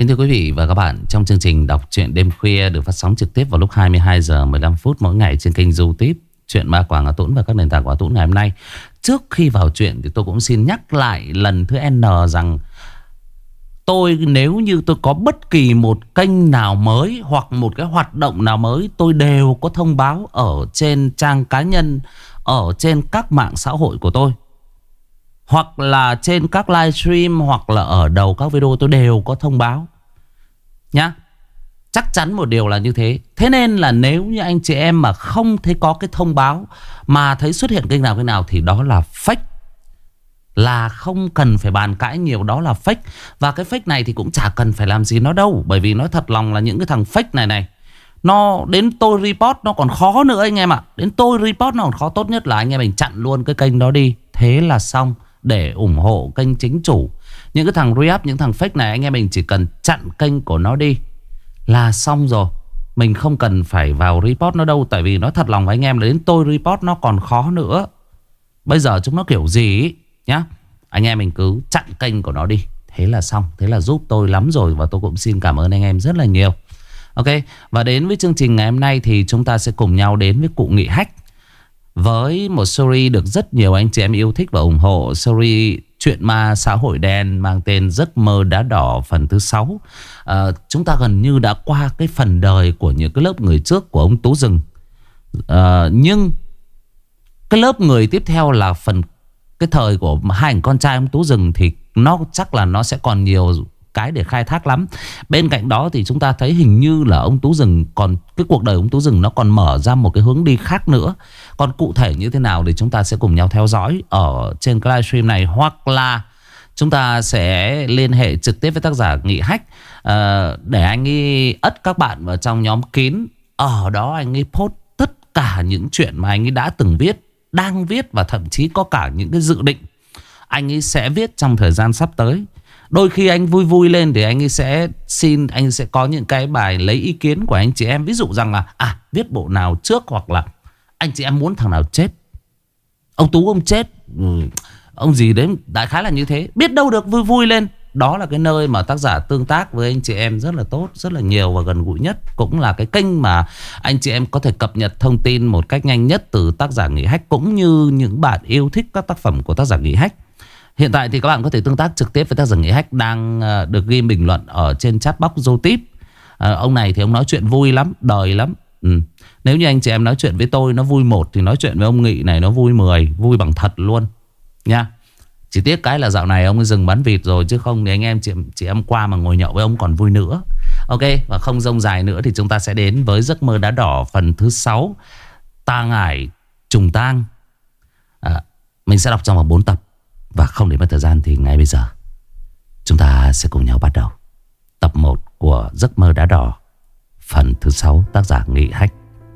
Kính thưa quý vị và các bạn, trong chương trình đọc truyện đêm khuya được phát sóng trực tiếp vào lúc 22 giờ 15 phút mỗi ngày trên kênh YouTube Chuyện Ma Quảng Hà Tũng và các nền tảng của Hà Tũng ngày hôm nay. Trước khi vào chuyện thì tôi cũng xin nhắc lại lần thứ N rằng nếu như tôi có bất kỳ một kênh nào mới hoặc một cái hoạt động nào mới, tôi đều có thông báo ở trên trang cá nhân, ở trên các mạng xã hội của tôi, hoặc là trên các livestream, hoặc là ở đầu các video tôi đều có thông báo nhá. Chắc chắn một điều là như thế. Thế nên là nếu như anh chị em mà không thấy có cái thông báo, mà thấy xuất hiện kênh nào thì đó là fake. Là không cần phải bàn cãi nhiều, đó là fake. Và cái fake này thì cũng chả cần phải làm gì nó đâu. Bởi vì nói thật lòng là những cái thằng fake này nó đến tôi report nó còn khó nữa anh em ạ. Đến tôi report nó còn khó. Tốt nhất là anh em mình chặn luôn cái kênh đó đi, thế là xong, để ủng hộ kênh chính chủ. Những cái thằng re-up, những thằng fake này, anh em mình chỉ cần chặn kênh của nó đi là xong rồi. Mình không cần phải vào report nó đâu. Tại vì nói thật lòng với anh em là đến tôi report nó còn khó nữa. Bây giờ chúng nó kiểu gì ý, nhá. Anh em mình cứ chặn kênh của nó đi, thế là xong. Thế là giúp tôi lắm rồi. Và tôi cũng xin cảm ơn anh em rất là nhiều. Ok, và đến với chương trình ngày hôm nay thì chúng ta sẽ cùng nhau đến với Cụ Nghị Hack, với một series được rất nhiều anh chị em yêu thích và ủng hộ. Series Chuyện Ma Xã Hội Đen mang tên Giấc Mơ Đá Đỏ phần thứ 6. Chúng ta gần như đã qua cái phần đời của những cái lớp người trước của ông Tú Rừng. Nhưng cái lớp người tiếp theo là cái thời của hai anh con trai ông Tú Rừng thì nó chắc là nó sẽ còn nhiều cái để khai thác lắm. Bên cạnh đó thì chúng ta thấy hình như là ông Tú Rừng còn, cái cuộc đời ông Tú Rừng nó còn mở ra một cái hướng đi khác nữa. Còn cụ thể như thế nào thì chúng ta sẽ cùng nhau theo dõi ở trên cái livestream này, hoặc là chúng ta sẽ liên hệ trực tiếp với tác giả Nghị Hack, để anh ấy ất các bạn vào trong nhóm kín. Ở đó anh ấy post tất cả những chuyện mà anh ấy đã từng viết, đang viết, và thậm chí có cả những cái dự định anh ấy sẽ viết trong thời gian sắp tới. Đôi khi anh vui vui lên thì anh ấy sẽ anh sẽ có những cái bài lấy ý kiến của anh chị em. Ví dụ rằng là viết bộ nào trước, hoặc là anh chị em muốn thằng nào chết, ông Tú ông chết, ông gì đấy, đại khái là như thế. Biết đâu được vui vui lên. Đó là cái nơi mà tác giả tương tác với anh chị em rất là tốt, rất là nhiều và gần gũi nhất. Cũng là cái kênh mà anh chị em có thể cập nhật thông tin một cách nhanh nhất từ tác giả Nghị Hack, cũng như những bạn yêu thích các tác phẩm của tác giả Nghị Hack. Hiện tại thì các bạn có thể tương tác trực tiếp với tác giả Nghị Hack, đang được ghi bình luận ở trên chat box YouTube. Ông này thì ông nói chuyện vui lắm, đời lắm. Nếu như anh chị em nói chuyện với tôi nó vui 1 thì nói chuyện với ông Nghị này nó vui 10, vui bằng thật luôn nha. Chỉ tiếc cái là dạo này ông ấy dừng bán vịt rồi, chứ không thì anh em chị em qua mà ngồi nhậu với ông còn vui nữa. Ok, và không rông dài nữa thì chúng ta sẽ đến với Giấc Mơ Đá Đỏ phần thứ 6, Tang Ải Trùng Tang. Mình sẽ đọc trong vòng 4 tập. Và không để mất thời gian thì ngay bây giờ chúng ta sẽ cùng nhau bắt đầu tập 1 của Giấc Mơ Đá Đỏ phần thứ 6, tác giả Nghị Hack.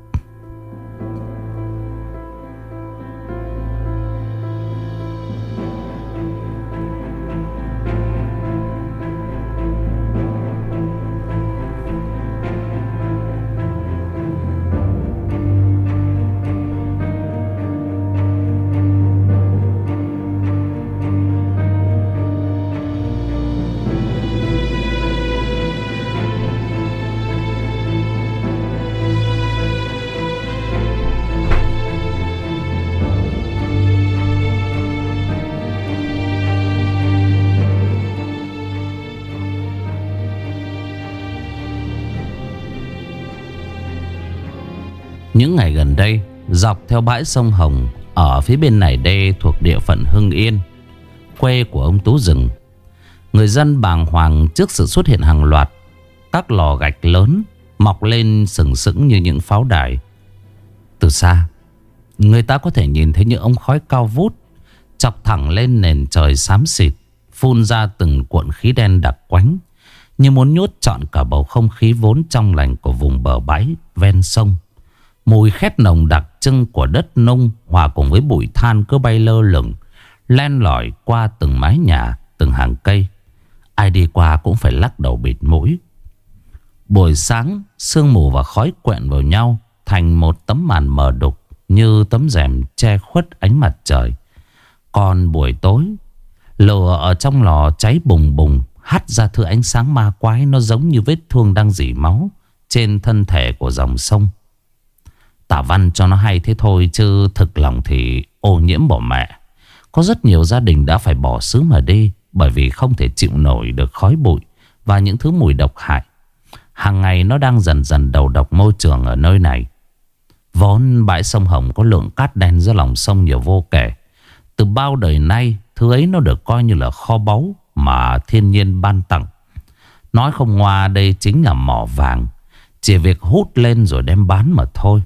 Những ngày gần đây, dọc theo bãi sông Hồng ở phía bên này đê thuộc địa phận Hưng Yên, quê của ông Tú Rừng, người dân bàng hoàng trước sự xuất hiện hàng loạt các lò gạch lớn mọc lên sừng sững như những pháo đài. Từ xa, người ta có thể nhìn thấy những ống khói cao vút chọc thẳng lên nền trời xám xịt, phun ra từng cuộn khí đen đặc quánh, như muốn nhốt trọn cả bầu không khí vốn trong lành của vùng bờ bãi ven sông. Mùi khét nồng đặc trưng của đất nung hòa cùng với bụi than cứ bay lơ lửng, len lỏi qua từng mái nhà, từng hàng cây. Ai đi qua cũng phải lắc đầu bịt mũi. Buổi sáng, sương mù và khói quẹn vào nhau thành một tấm màn mờ đục như tấm rèm che khuất ánh mặt trời. Còn buổi tối, lửa ở trong lò cháy bùng bùng, hắt ra thứ ánh sáng ma quái. Nó giống như vết thương đang rỉ máu trên thân thể của dòng sông. Tả văn cho nó hay thế thôi, chứ thực lòng thì ô nhiễm bỏ mẹ. Có rất nhiều gia đình đã phải bỏ xứ mà đi, bởi vì không thể chịu nổi được khói bụi và những thứ mùi độc hại. Hàng ngày nó đang dần dần đầu độc môi trường ở nơi này. Vốn bãi sông Hồng có lượng cát đen dưới lòng sông nhiều vô kể. Từ bao đời nay, thứ ấy nó được coi như là kho báu mà thiên nhiên ban tặng. Nói không ngoa, đây chính là mỏ vàng, chỉ việc hút lên rồi đem bán mà thôi.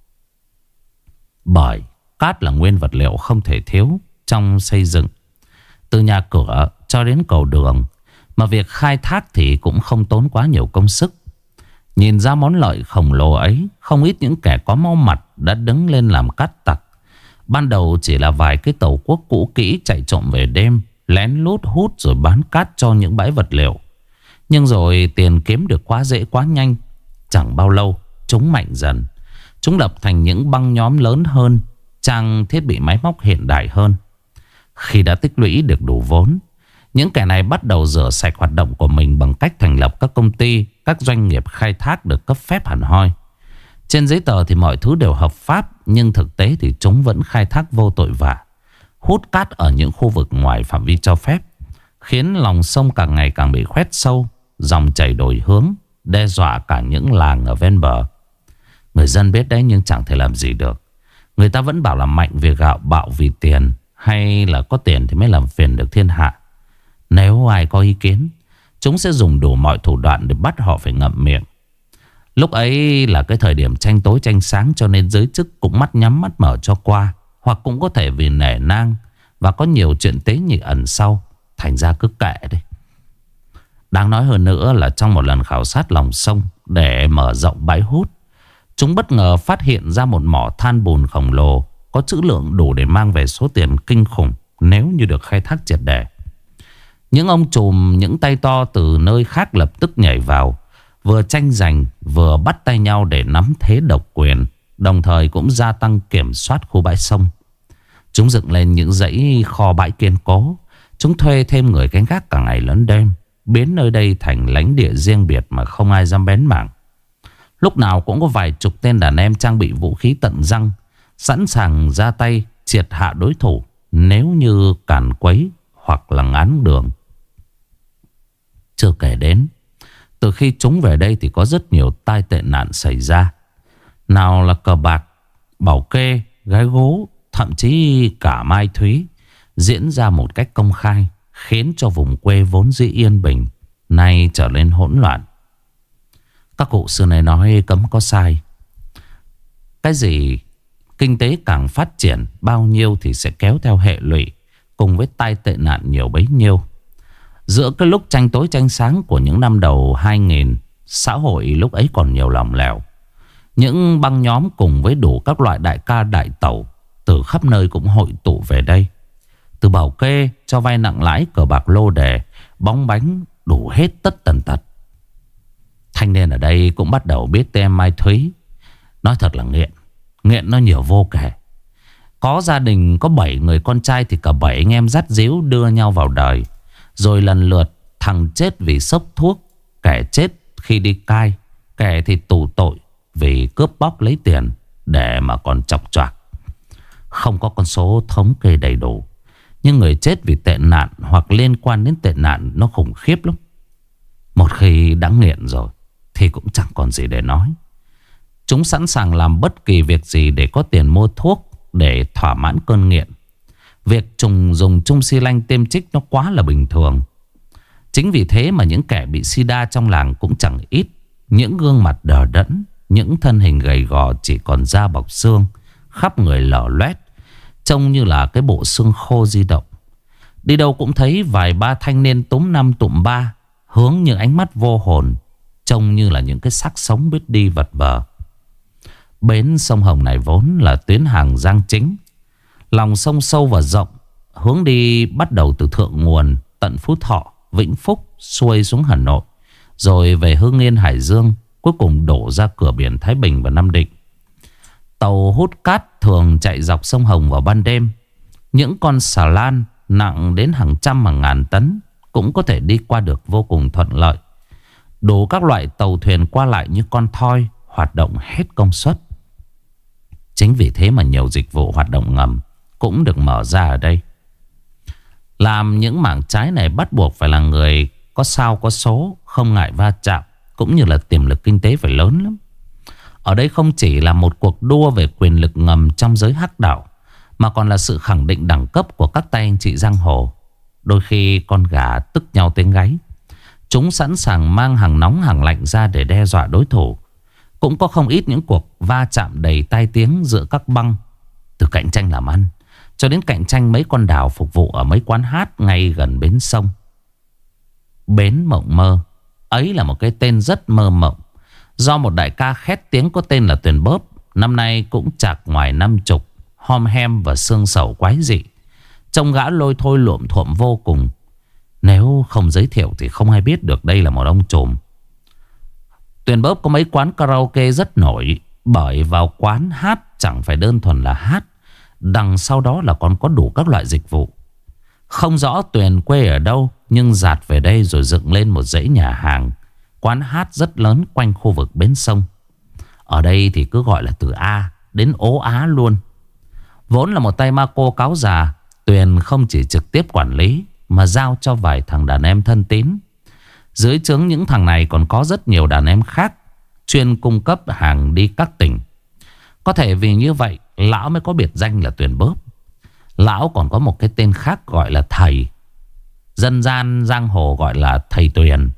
Bởi cát là nguyên vật liệu không thể thiếu trong xây dựng, từ nhà cửa cho đến cầu đường. Mà việc khai thác thì cũng không tốn quá nhiều công sức. Nhìn ra món lợi khổng lồ ấy, không ít những kẻ có máu mặt đã đứng lên làm cát tặc. Ban đầu chỉ là vài cái tàu quốc cũ kỹ chạy trộm về đêm, lén lút hút rồi bán cát cho những bãi vật liệu. Nhưng rồi tiền kiếm được quá dễ quá nhanh. Chẳng bao lâu chúng mạnh dần. Chúng lập thành những băng nhóm lớn hơn, trang thiết bị máy móc hiện đại hơn. Khi đã tích lũy được đủ vốn, những kẻ này bắt đầu rửa sạch hoạt động của mình bằng cách thành lập các công ty, các doanh nghiệp khai thác được cấp phép hẳn hoi. Trên giấy tờ thì mọi thứ đều hợp pháp, nhưng thực tế thì chúng vẫn khai thác vô tội vạ, hút cát ở những khu vực ngoài phạm vi cho phép, khiến lòng sông càng ngày càng bị khoét sâu, dòng chảy đổi hướng, đe dọa cả những làng ở ven bờ. Người dân biết đấy nhưng chẳng thể làm gì được. Người ta vẫn bảo là mạnh vì gạo, bạo vì tiền, hay là có tiền thì mới làm phiền được thiên hạ. Nếu ai có ý kiến, chúng sẽ dùng đủ mọi thủ đoạn để bắt họ phải ngậm miệng. Lúc ấy là cái thời điểm tranh tối tranh sáng, cho nên giới chức cũng mắt nhắm mắt mở cho qua. Hoặc cũng có thể vì nể nang và có nhiều chuyện tế nhị ẩn sau, thành ra cứ kệ đi. Đáng nói hơn nữa là trong một lần khảo sát lòng sông để mở rộng bãi hút, chúng bất ngờ phát hiện ra một mỏ than bùn khổng lồ, có trữ lượng đủ để mang về số tiền kinh khủng nếu như được khai thác triệt để. Những ông trùm, những tay to từ nơi khác lập tức nhảy vào, vừa tranh giành vừa bắt tay nhau để nắm thế độc quyền, đồng thời cũng gia tăng kiểm soát khu bãi sông. Chúng dựng lên những dãy kho bãi kiên cố. Chúng thuê thêm người canh gác cả ngày lẫn đêm, biến nơi đây thành lãnh địa riêng biệt mà không ai dám bén mảng. Lúc nào cũng có vài chục tên đàn em trang bị vũ khí tận răng, sẵn sàng ra tay triệt hạ đối thủ nếu như càn quấy hoặc là ngán đường. Chưa kể đến, từ khi chúng về đây thì có rất nhiều tai tệ nạn xảy ra. Nào là cờ bạc, bảo kê, gái gố, thậm chí cả mai thúy diễn ra một cách công khai, khiến cho vùng quê vốn dĩ yên bình nay trở nên hỗn loạn. Các cụ xưa này nói cấm có sai. Cái gì kinh tế càng phát triển bao nhiêu thì sẽ kéo theo hệ lụy, cùng với tai tệ nạn nhiều bấy nhiêu. Giữa cái lúc tranh tối tranh sáng của những năm đầu 2000, xã hội lúc ấy còn nhiều lỏng lẻo. Những băng nhóm cùng với đủ các loại đại ca đại tẩu từ khắp nơi cũng hội tụ về đây. Từ bảo kê, cho vay nặng lãi, cờ bạc lô đề, bóng bánh, đủ hết tất tần tật. Thanh niên ở đây cũng bắt đầu biết tên Mai Thúy. Nói thật là nghiện. Nghiện nó nhiều vô kể. Có gia đình có 7 người con trai thì cả 7 anh em dắt díu đưa nhau vào đời. Rồi lần lượt thằng chết vì sốc thuốc, kẻ chết khi đi cai, kẻ thì tù tội vì cướp bóc lấy tiền để mà còn chọc choạc. Không có con số thống kê đầy đủ, nhưng người chết vì tệ nạn hoặc liên quan đến tệ nạn nó khủng khiếp lắm. Một khi đã nghiện rồi thì cũng chẳng còn gì để nói. Chúng sẵn sàng làm bất kỳ việc gì để có tiền mua thuốc, để thỏa mãn cơn nghiện. Việc dùng chung xi lanh tiêm trích nó quá là bình thường. Chính vì thế mà những kẻ bị sida trong làng cũng chẳng ít. Những gương mặt đờ đẫn, những thân hình gầy gò chỉ còn da bọc xương, khắp người lở loét, trông như là cái bộ xương khô di động. Đi đâu cũng thấy vài ba thanh niên túm năm tụm ba, hướng những ánh mắt vô hồn, trông như là những cái xác sống biết đi vật vờ. Bến sông Hồng này vốn là tuyến hàng giang chính. Lòng sông sâu và rộng, hướng đi bắt đầu từ thượng nguồn tận Phú Thọ, Vĩnh Phúc, xuôi xuống Hà Nội, rồi về Hưng Yên, Hải Dương, cuối cùng đổ ra cửa biển Thái Bình và Nam Định. Tàu hút cát thường chạy dọc sông Hồng vào ban đêm. Những con xà lan nặng đến hàng trăm hàng ngàn tấn cũng có thể đi qua được vô cùng thuận lợi. Đủ các loại tàu thuyền qua lại như con thoi hoạt động hết công suất. Chính vì thế mà nhiều dịch vụ hoạt động ngầm cũng được mở ra ở đây. Làm những mảng trái này bắt buộc phải là người có sao có số, không ngại va chạm, cũng như là tiềm lực kinh tế phải lớn lắm. Ở đây không chỉ là một cuộc đua về quyền lực ngầm trong giới hắc đạo, mà còn là sự khẳng định đẳng cấp của các tay anh chị giang hồ. Đôi khi con gà tức nhau tiếng gáy, chúng sẵn sàng mang hàng nóng hàng lạnh ra để đe dọa đối thủ. Cũng có không ít những cuộc va chạm đầy tai tiếng giữa các băng, từ cạnh tranh làm ăn cho đến cạnh tranh mấy con đào phục vụ ở mấy quán hát ngay gần bến sông. Bến Mộng Mơ ấy là một cái tên rất mơ mộng, do một đại ca khét tiếng có tên là Tuyền Bóp. Năm nay cũng chạc ngoài 50, hom hem và xương sầu quái dị. Trông gã lôi thôi luộm thuộm vô cùng. Nếu không giới thiệu thì không ai biết được đây là một ông trùm. Tuyền Bóp có mấy quán karaoke rất nổi, bởi vào quán hát chẳng phải đơn thuần là hát, đằng sau đó là còn có đủ các loại dịch vụ. Không rõ Tuyền quê ở đâu, nhưng dạt về đây rồi dựng lên một dãy nhà hàng, quán hát rất lớn quanh khu vực bến sông. Ở đây thì cứ gọi là từ A đến ố Á luôn. Vốn là một tay ma cô cáo già, Tuyền không chỉ trực tiếp quản lý mà giao cho vài thằng đàn em thân tín. Dưới trướng những thằng này còn có rất nhiều đàn em khác chuyên cung cấp hàng đi các tỉnh. Có thể vì như vậy lão mới có biệt danh là Tuyền Bóp. Lão còn có một cái tên khác gọi là Thầy, dân gian giang hồ gọi là Thầy Tuyền.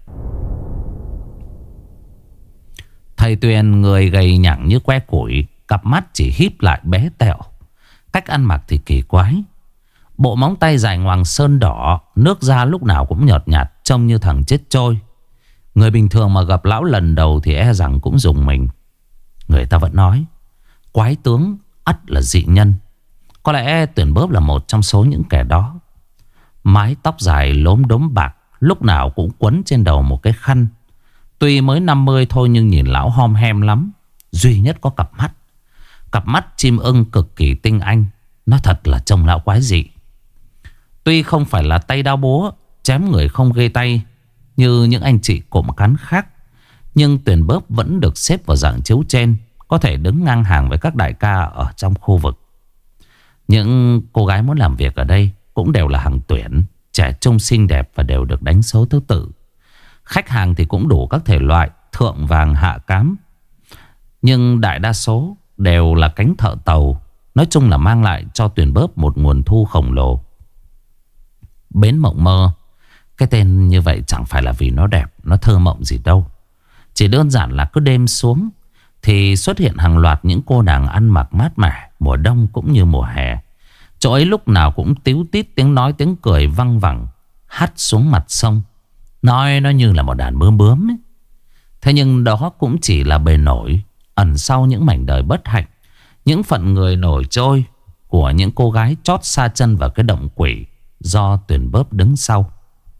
Thầy Tuyền người gầy nhẳng như que củi, cặp mắt chỉ híp lại bé tẹo. Cách ăn mặc thì kỳ quái, bộ móng tay dài ngoằng sơn đỏ, nước da lúc nào cũng nhợt nhạt, trông như thằng chết trôi. Người bình thường mà gặp lão lần đầu thì e rằng cũng rùng mình. Người ta vẫn nói quái tướng ắt là dị nhân. Có lẽ Tuyền Bóp là một trong số những kẻ đó. Mái tóc dài lốm đốm bạc, lúc nào cũng quấn trên đầu một cái khăn. Tuy mới 50 thôi nhưng nhìn lão hom hem lắm. Duy nhất có cặp mắt, cặp mắt chim ưng cực kỳ tinh anh. Nó thật là trông lão quái dị. Tuy không phải là tay đao búa chém người không ghê tay như những anh chị cộm cán khác, nhưng Tuyền Bóp vẫn được xếp vào dạng chiếu trên, có thể đứng ngang hàng với các đại ca ở trong khu vực. Những cô gái muốn làm việc ở đây cũng đều là hàng tuyển, trẻ trung xinh đẹp và đều được đánh số thứ tự. Khách hàng thì cũng đủ các thể loại, thượng vàng hạ cám, nhưng đại đa số đều là cánh thợ tàu. Nói chung là mang lại cho Tuyền Bóp một nguồn thu khổng lồ. Bến Mộng Mơ, cái tên như vậy chẳng phải là vì nó đẹp, nó thơ mộng gì đâu. Chỉ đơn giản là cứ đêm xuống thì xuất hiện hàng loạt những cô nàng ăn mặc mát mẻ, mùa đông cũng như mùa hè. Chỗ ấy lúc nào cũng tíu tít tiếng nói tiếng cười văng vẳng hắt xuống mặt sông. Nói nó như là một đàn bướm bướm ấy. Thế nhưng đó cũng chỉ là bề nổi, ẩn sau những mảnh đời bất hạnh, những phận người nổi trôi của những cô gái chót sa chân vào cái động quỷ do Tuyền Bóp đứng sau.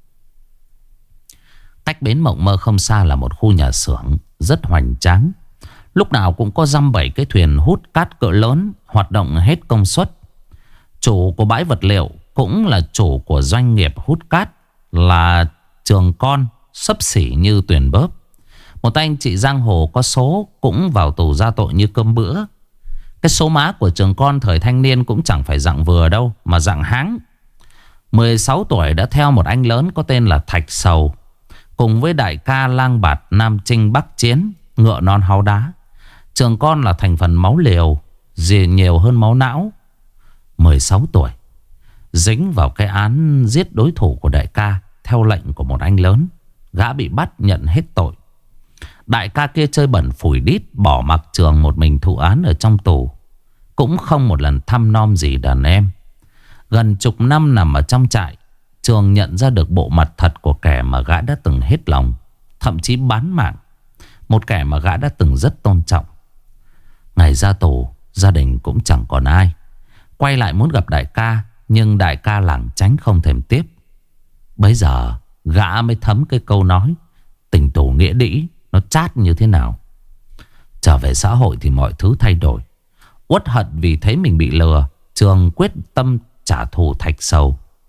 Cách Bến Mộng Mơ không xa là một khu nhà xưởng rất hoành tráng. Lúc nào cũng có dăm bảy cái thuyền hút cát cỡ lớn hoạt động hết công suất. Chủ của bãi vật liệu cũng là chủ của doanh nghiệp hút cát là trường con xấp xỉ như Tuyền Bóp. Một anh chị giang hồ có số cũng vào tù ra tội như cơm bữa. Cái số má của trường con thời thanh niên cũng chẳng phải dạng vừa đâu, mà dạng háng. 16 tuổi đã theo một anh lớn có tên là Thạch Sầu, cùng với đại ca lang bạt Nam Chinh Bắc Chiến, ngựa non háu đá. Trường con là thành phần máu liều, gì nhiều hơn máu não. 16 tuổi dính vào cái án giết đối thủ của đại ca theo lệnh của một anh lớn. Gã bị bắt nhận hết tội. Đại ca kia chơi bẩn phủi đít, bỏ mặc trường một mình thụ án ở trong tù, cũng không một lần thăm nom gì đàn em. Gần chục năm nằm ở trong trại, trường nhận ra được bộ mặt thật của kẻ mà gã đã từng hết lòng, thậm chí bán mạng. Một kẻ mà gã đã từng rất tôn trọng. Ngày ra tù, gia đình cũng chẳng còn ai. Quay lại muốn gặp đại ca, nhưng đại ca lảng tránh không thèm tiếp. Bây giờ gã mới thấm cái câu nói tình tù nghĩa đĩ nó chát như thế nào. Trở về xã hội thì mọi thứ thay đổi. Uất hận vì thấy mình bị lừa, trường quyết tâm trả thù Thạch Sầu.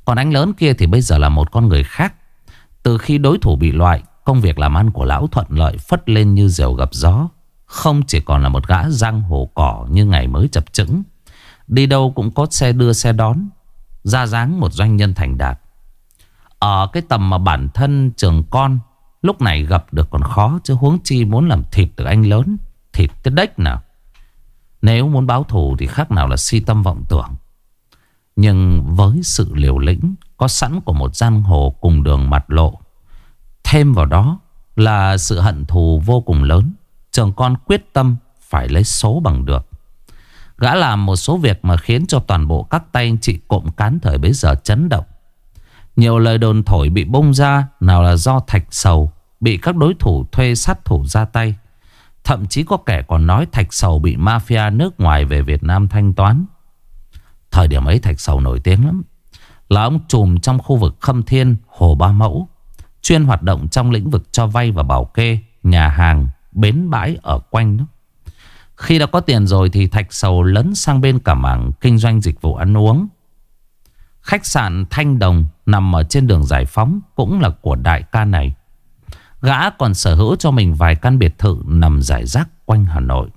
Còn anh lớn kia thì bây giờ là một con người khác. Từ khi đối thủ bị loại, công việc làm ăn của lão thuận lợi phất lên như diều gặp gió. Không chỉ còn là một gã giang hồ cỏ như ngày mới chập chững, đi đâu cũng có xe đưa xe đón, ra dáng một doanh nhân thành đạt. Ở cái tầm mà bản thân Trường Con lúc này gặp được còn khó, chứ huống chi muốn làm thịt được anh lớn. Thịt tới đếch nào. Nếu muốn báo thù thì khác nào là si tâm vọng tưởng. Nhưng với sự liều lĩnh có sẵn của một giang hồ cùng đường mặt lộ, thêm vào đó là sự hận thù vô cùng lớn, Trường Con quyết tâm phải lấy số bằng được. Gã làm một số việc mà khiến cho toàn bộ các tay anh chị cộm cán thời bấy giờ chấn động. Nhiều lời đồn thổi bị bung ra, nào là do Thạch Sầu bị các đối thủ thuê sát thủ ra tay. Thậm chí có kẻ còn nói Thạch Sầu bị mafia nước ngoài về Việt Nam thanh toán. Thời điểm ấy Thạch Sầu nổi tiếng lắm, là ông trùm trong khu vực Khâm Thiên, Hồ Ba Mẫu, chuyên hoạt động trong lĩnh vực cho vay và bảo kê, nhà hàng, bến bãi ở quanh đó. Khi đã có tiền rồi thì Thạch Sầu lấn sang bên cả mảng kinh doanh dịch vụ ăn uống. Khách sạn Thanh Đồng nằm ở trên đường Giải Phóng cũng là của đại ca này. Gã còn sở hữu cho mình vài căn biệt thự nằm rải rác quanh Hà Nội.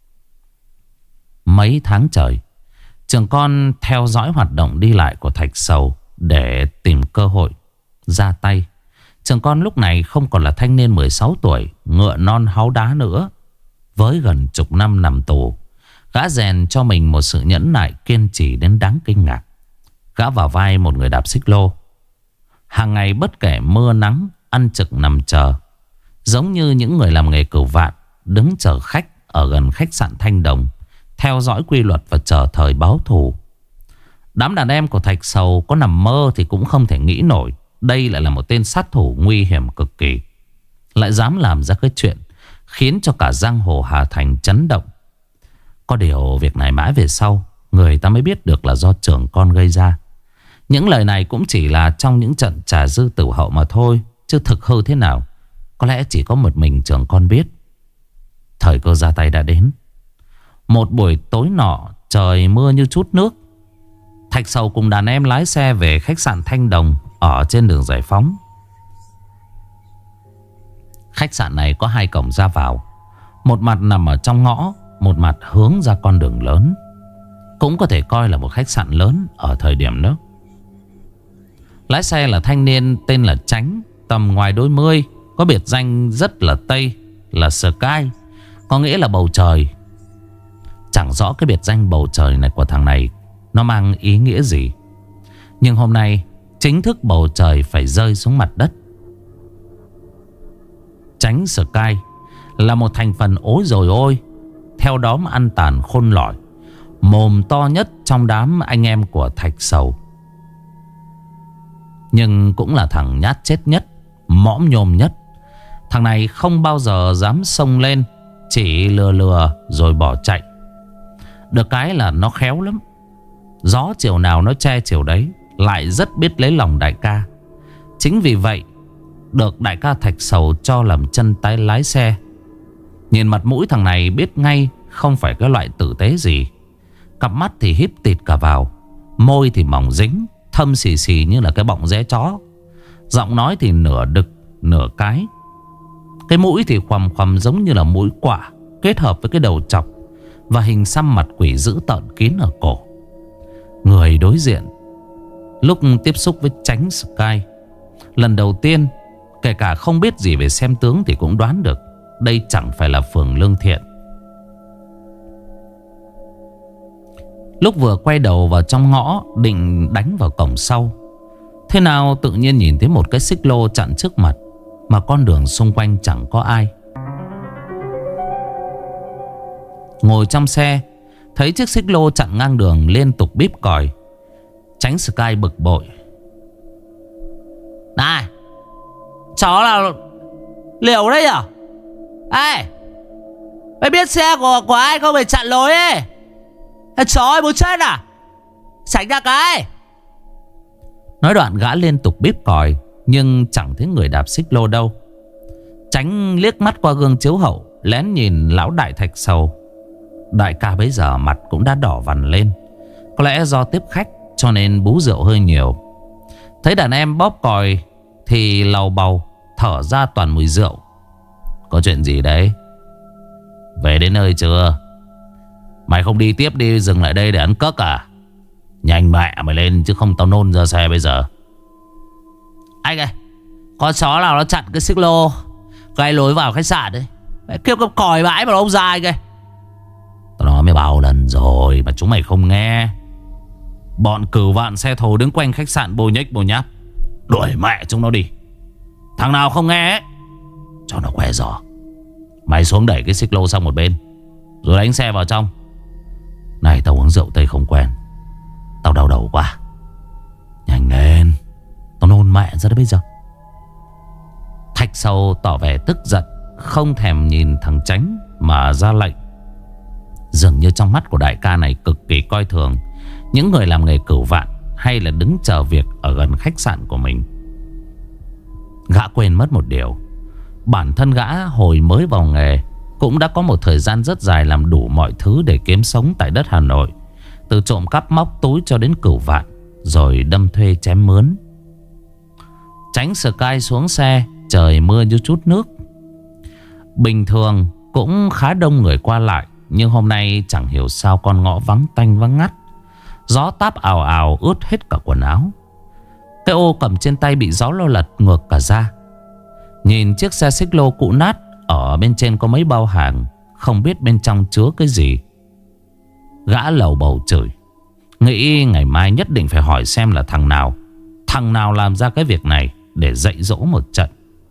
Mấy tháng trời, Trường Con theo dõi hoạt động đi lại của Thạch Sầu để tìm cơ hội ra tay. Trường Con lúc này không còn là thanh niên 16 tuổi, ngựa non háu đá nữa. Với gần chục năm nằm tù, gã rèn cho mình một sự nhẫn nại kiên trì đến đáng kinh ngạc. Gã vào vai một người đạp xích lô, hàng ngày bất kể mưa nắng, ăn trực nằm chờ, giống như những người làm nghề cừu vạn, đứng chờ khách ở gần khách sạn Thanh Đồng, theo dõi quy luật và chờ thời báo thù. Đám đàn em của Thạch Sầu có nằm mơ thì cũng không thể nghĩ nổi đây lại là một tên sát thủ nguy hiểm cực kỳ, lại dám làm ra cái chuyện khiến cho cả giang hồ Hà Thành chấn động. Có điều việc này mãi về sau người ta mới biết được là do Trường Con gây ra. Những lời này cũng chỉ là trong những trận trà dư tử hậu mà thôi, chứ thực hư thế nào có lẽ chỉ có một mình Trường Con biết. Thời cơ ra tay đã đến. Một buổi tối nọ, trời mưa như chút nước, Thạch Sầu cùng đàn em lái xe về khách sạn Thanh Đồng ở trên đường Giải Phóng. Khách sạn này có hai cổng ra vào, một mặt nằm ở trong ngõ, một mặt hướng ra con đường lớn. Cũng có thể coi là một khách sạn lớn ở thời điểm đó. Lái xe là thanh niên tên là Chánh, tầm ngoài đôi mươi, có biệt danh rất là Tây là Sky, có nghĩa là bầu trời. Chẳng rõ cái biệt danh bầu trời này của thằng này nó mang ý nghĩa gì, nhưng hôm nay chính thức bầu trời phải rơi xuống mặt đất. Chánh Sky là một thành phần ối rồi ôi, theo đó mà ăn tàn khôn lỏi, mồm to nhất trong đám anh em của Thạch Sầu. Nhưng cũng là thằng nhát chết nhất, mõm nhôm nhất. Thằng này không bao giờ dám xông lên, chỉ lừa lừa rồi bỏ chạy. Được cái là nó khéo lắm, gió chiều nào nó che chiều đấy, lại rất biết lấy lòng đại ca. Chính vì vậy được đại ca Thạch Sầu cho làm chân tay lái xe. Nhìn mặt mũi thằng này biết ngay không phải cái loại tử tế gì. Cặp mắt thì híp tịt cả vào, môi thì mỏng dính, thâm xì xì như là cái bọng rẽ chó. Giọng nói thì nửa đực nửa cái. Cái mũi thì khoằm khoằm giống như là mũi quả, kết hợp với cái đầu chọc và hình xăm mặt quỷ dữ tợn kín ở cổ. Người đối diện lúc tiếp xúc với Chánh Sky lần đầu tiên, kể cả không biết gì về xem tướng thì cũng đoán được đây chẳng phải là phường Lương Thiện. Lúc vừa quay đầu vào trong ngõ định đánh vào cổng sau, thế nào tự nhiên nhìn thấy một cái xích lô chặn trước mặt, mà con đường xung quanh chẳng có ai. Ngồi trong xe, thấy chiếc xích lô chặn ngang đường liên tục bíp còi, Chánh Sky bực bội. Này, chó là liều đấy à? Ê, mày biết xe của ai không, mày chặn lối ấy. Chó ơi, muốn chết à? Tránh ra cái. Nói đoạn gã liên tục bíp còi, nhưng chẳng thấy người đạp xích lô đâu. Tránh liếc mắt qua gương chiếu hậu, lén nhìn lão đại Thạch Sầu. Đại ca bấy giờ mặt cũng đã đỏ vằn lên, có lẽ do tiếp khách cho nên bú rượu hơi nhiều. Thấy đàn em bóp còi thì lầu bầu, thở ra toàn mùi rượu. Có chuyện gì đấy? Về đến nơi chưa? Mày không đi tiếp đi, dừng lại đây để ăn cấc à? Nhanh mẹ mày lên chứ không tao nôn ra xe bây giờ. Anh ơi, con chó nào nó chặn cái xích lô cái lối vào khách sạn đấy. Mày kêu cái còi vãi mà ông dài kìa. Tao nói mày bao lần rồi mà chúng mày không nghe. Bọn cửu vạn xe thồ đứng quanh khách sạn bôi nhếch bôi nháp. Đuổi mẹ chúng nó đi. Thằng nào không nghe ấy, cho nó que giò. Mày xuống đẩy cái xích lô sang một bên, rồi đánh xe vào trong. Này tao uống rượu tây không quen, tao đau đầu quá. Nhanh lên, tao nôn mẹ ra đấy bây giờ. Thạch Sầu tỏ vẻ tức giận, không thèm nhìn thằng Chánh mà ra lệnh. Dường như trong mắt của đại ca này cực kỳ coi thường những người làm nghề cửu vạn hay là đứng chờ việc ở gần khách sạn của mình. Gã quên mất một điều. Bản thân gã hồi mới vào nghề cũng đã có một thời gian rất dài làm đủ mọi thứ để kiếm sống tại đất Hà Nội. Từ trộm cắp móc túi cho đến cửu vạn, rồi đâm thuê chém mướn. Tránh Sky xuống xe. Trời mưa như chút nước. Bình thường cũng khá đông người qua lại, nhưng hôm nay chẳng hiểu sao con ngõ vắng tanh vắng ngắt. Gió táp ào ào ướt hết cả quần áo. Cái ô cầm trên tay bị gió lô lật ngược cả ra. Nhìn chiếc xe xích lô cũ nát, ở bên trên có mấy bao hàng, không biết bên trong chứa cái gì. Gã lầu bầu chửi, nghĩ ngày mai nhất định phải hỏi xem là thằng nào làm ra cái việc này, để dạy dỗ một trận.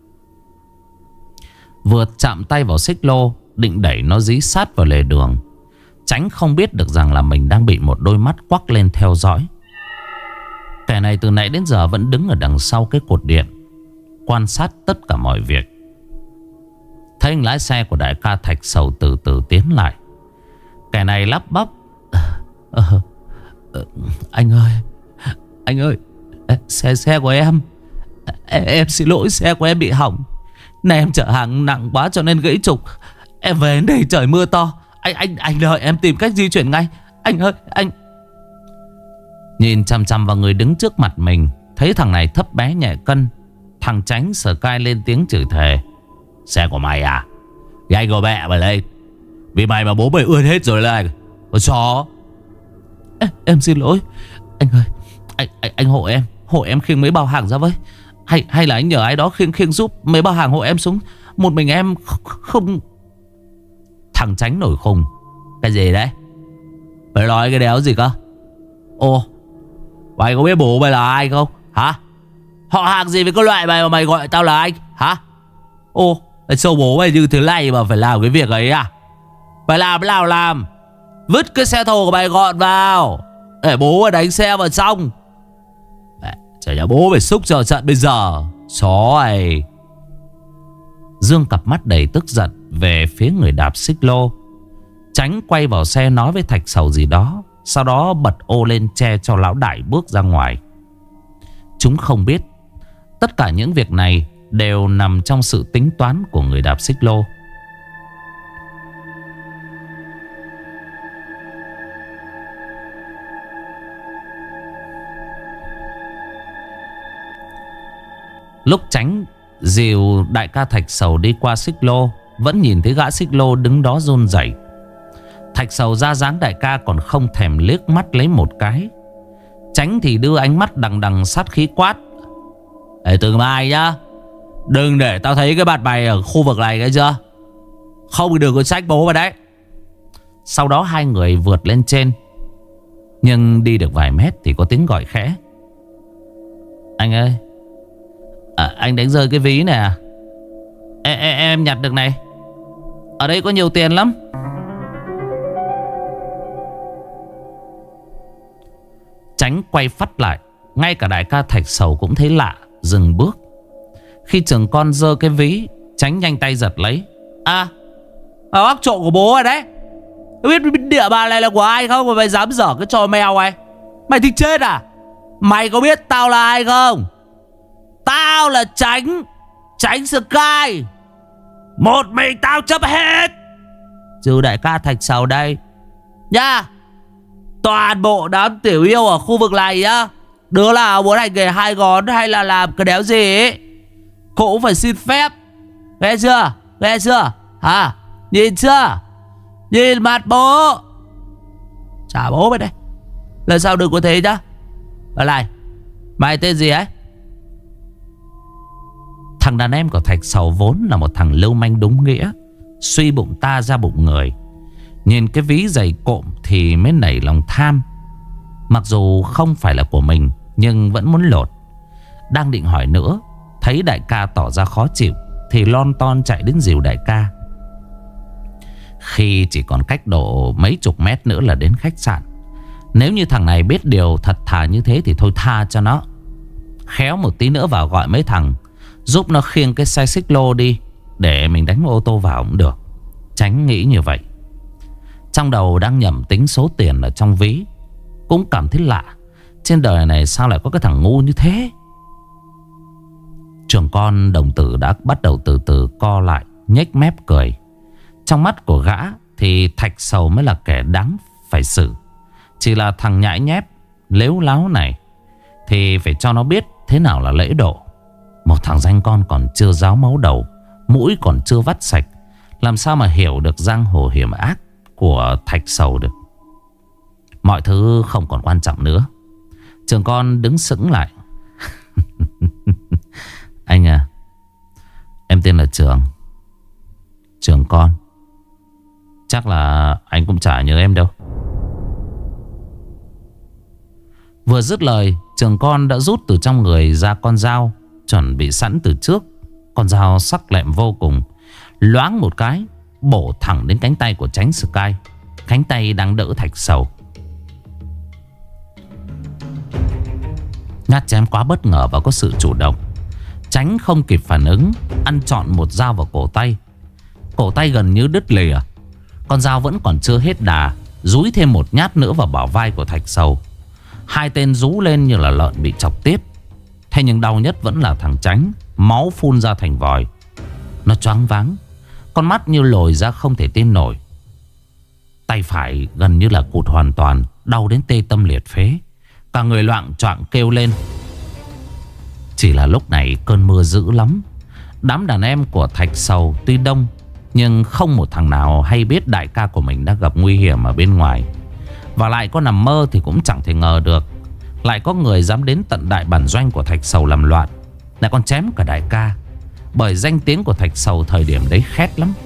Vừa chạm tay vào xích lô, định đẩy nó dí sát vào lề đường, Tránh không biết được rằng là mình đang bị một đôi mắt quắc lên theo dõi. Kẻ này từ nãy đến giờ vẫn đứng ở đằng sau cái cột điện, quan sát tất cả mọi việc. Thấy anh lái xe của đại ca Thạch Sầu từ từ tiến lại, kẻ này lắp bắp: Anh ơi, xe của em xin lỗi, xe của em bị hỏng. Này em chở hàng nặng quá cho nên gãy trục. Em về đến đây trời mưa to. Anh đợi em tìm cách di chuyển ngay. Anh ơi, anh. Nhìn chằm chằm vào người đứng trước mặt mình, thấy thằng này thấp bé nhẹ cân, thằng Tránh Sky lên tiếng chửi thề: Xe của mày à? Thì anh gọi mẹ mày lên, vì mày mà bố mày ươn hết rồi là con chó. Em xin lỗi. Anh ơi, anh hộ em khiêng mấy bao hàng ra với. Hay là anh nhờ ai đó khiêng giúp mấy bao hàng hộ em xuống. Một mình em không. Thằng Tránh nổi khùng: Cái gì đấy? Mày nói cái đéo gì cơ? Ồ, mày có biết bố mày là ai không? Hả? Họ hàng gì với cái loại mày mà mày gọi tao là anh? Hả? Ồ, sao bố mày như thế này mà phải làm cái việc ấy à? Mày làm cái nào làm? Vứt cái xe thồ của mày gọn vào, để bố mày đánh xe vào trong. Chả nhà bố mày xúc chờ trận bây giờ. Chó này. Dương cặp mắt đầy tức giận về phía người đạp xích lô. Tránh quay vào xe nói với Thạch Sầu gì đó, sau đó bật ô lên che cho lão đại bước ra ngoài. Chúng không biết tất cả những việc này đều nằm trong sự tính toán của người đạp xích lô. Lúc Tránh dìu đại ca Thạch Sầu đi qua xích lô, vẫn nhìn thấy gã xích lô đứng đó run rẩy. Thạch Sầu ra dáng đại ca còn không thèm liếc mắt lấy một cái. Tránh thì đưa ánh mắt đằng đằng sát khí quát: Ê, từ mai nhá, đừng để tao thấy cái mặt mày ở khu vực này, nghe chưa? Không đừng có trách bố vào đấy. Sau đó hai người vượt lên trên. Nhưng đi được vài mét thì có tiếng gọi khẽ: Anh ơi, anh đánh rơi cái ví này à? Em nhặt được này. Ở đây có nhiều tiền lắm. Tránh quay phắt lại. Ngay cả đại ca Thạch Sầu cũng thấy lạ, dừng bước. Khi chừng con giơ cái ví, Tránh nhanh tay giật lấy. À, bác trộm của bố rồi đấy. Biết địa bàn này là của ai không mà mày dám dở cái trò mèo này? Mày thích chết à? Mày có biết tao là ai không? Tao là Tránh Sky. Một mình tao chấp hết. Trừ đại ca Thạch Sầu đây nha. Toàn bộ đám tiểu yêu ở khu vực này nhá, Đứa nào muốn hành nghề hai ngón hay là làm cái đéo gì ấy, cũng phải xin phép. Nghe chưa? Nghe chưa? Hả? Nhìn chưa? Nhìn mặt bố. Chả bố mày đây. Lần sau đừng có thế nhá. Ở lại, mày tên gì ấy? Thằng đàn em của Thạch Sầu vốn là một thằng lưu manh đúng nghĩa, suy bụng ta ra bụng người. Nhìn cái ví giày cộm thì mới nảy lòng tham. Mặc dù không phải là của mình, nhưng vẫn muốn lột. Đang định hỏi nữa, thấy đại ca tỏ ra khó chịu thì lon ton chạy đến dìu đại ca. Khi chỉ còn cách độ mấy chục mét nữa là đến khách sạn. Nếu như thằng này biết điều thật thà như thế thì thôi tha cho nó. Khéo một tí nữa vào gọi mấy thằng giúp nó khiêng cái xe xích lô đi, để mình đánh ô tô vào cũng được. Tránh nghĩ như vậy. Trong đầu đang nhẩm tính số tiền ở trong ví, cũng cảm thấy lạ. Trên đời này sao lại có cái thằng ngu như thế? Trường con đồng tử đã bắt đầu từ từ co lại, nhếch mép cười. Trong mắt của gã thì Thạch Sầu mới là kẻ đáng phải xử. Chỉ là thằng nhãi nhép lếu láo này thì phải cho nó biết thế nào là lễ độ. Một thằng danh con còn chưa ráo máu đầu, mũi còn chưa vắt sạch, làm sao mà hiểu được giang hồ hiểm ác của Thạch Sầu được. Mọi thứ không còn quan trọng nữa. Trường con đứng sững lại. Anh à, em tên là Trường. Trường con. Chắc là anh cũng chả nhớ em đâu. Vừa dứt lời, Trường con đã rút từ trong người ra con dao chuẩn bị sẵn từ trước. Con dao sắc lẹm vô cùng, loáng một cái bổ thẳng đến cánh tay của Tránh Sky. Cánh tay đang đỡ Thạch Sầu. Nhát chém quá bất ngờ và có sự chủ động. Tránh không kịp phản ứng, ăn trọn một dao vào cổ tay. Cổ tay gần như đứt lìa. Con dao vẫn còn chưa hết đà, dúi thêm một nhát nữa vào bả vai của Thạch Sầu. Hai tên rú lên như là lợn bị chọc tiếp. Thế nhưng đau nhất vẫn là thằng Tránh. Máu phun ra thành vòi. Nó choáng váng, con mắt như lồi ra không thể tin nổi. Tay phải gần như là cụt hoàn toàn, đau đến tê tâm liệt phế. Cả người loạng choạng kêu lên. Chỉ là lúc này cơn mưa dữ lắm. Đám đàn em của Thạch Sầu tuy đông, nhưng không một thằng nào hay biết đại ca của mình đã gặp nguy hiểm ở bên ngoài. Và lại có nằm mơ thì cũng chẳng thể ngờ được lại có người dám đến tận đại bản doanh của Thạch Sầu làm loạn, lại còn chém cả đại ca. Bởi danh tiếng của Thạch Sầu thời điểm đấy khét lắm.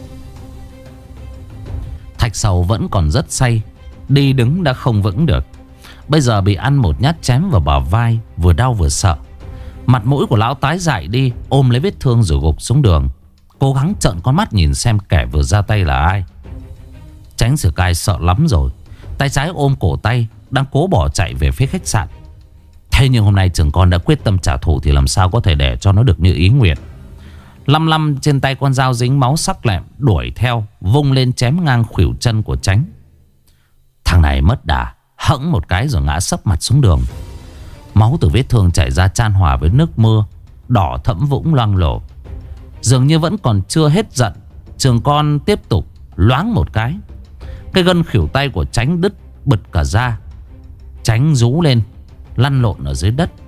Thạch Sầu vẫn còn rất say, đi đứng đã không vững được. Bây giờ bị ăn một nhát chém vào bả vai, vừa đau vừa sợ. Mặt mũi của lão tái dại đi, ôm lấy vết thương rồi gục xuống đường, cố gắng trợn con mắt nhìn xem kẻ vừa ra tay là ai. Tránh Sky sợ lắm rồi, tay trái ôm cổ tay, đang cố bỏ chạy về phía khách sạn. Thế nhưng hôm nay Trường con đã quyết tâm trả thù thì làm sao có thể để cho nó được như ý nguyện. Lăm trên tay con dao dính máu sắc lẹm, đuổi theo, vung lên chém ngang khuỷu chân của Tránh. Thằng này mất đà, hẫng một cái rồi ngã sấp mặt xuống đường. Máu từ vết thương chảy ra chan hòa với nước mưa, đỏ thẫm vũng loang lổ. Dường như vẫn còn chưa hết giận, Trường con tiếp tục loáng một cái. Cái gân khuỷu tay của Tránh đứt bật cả ra. Tránh rú lên, lăn lộn ở dưới đất.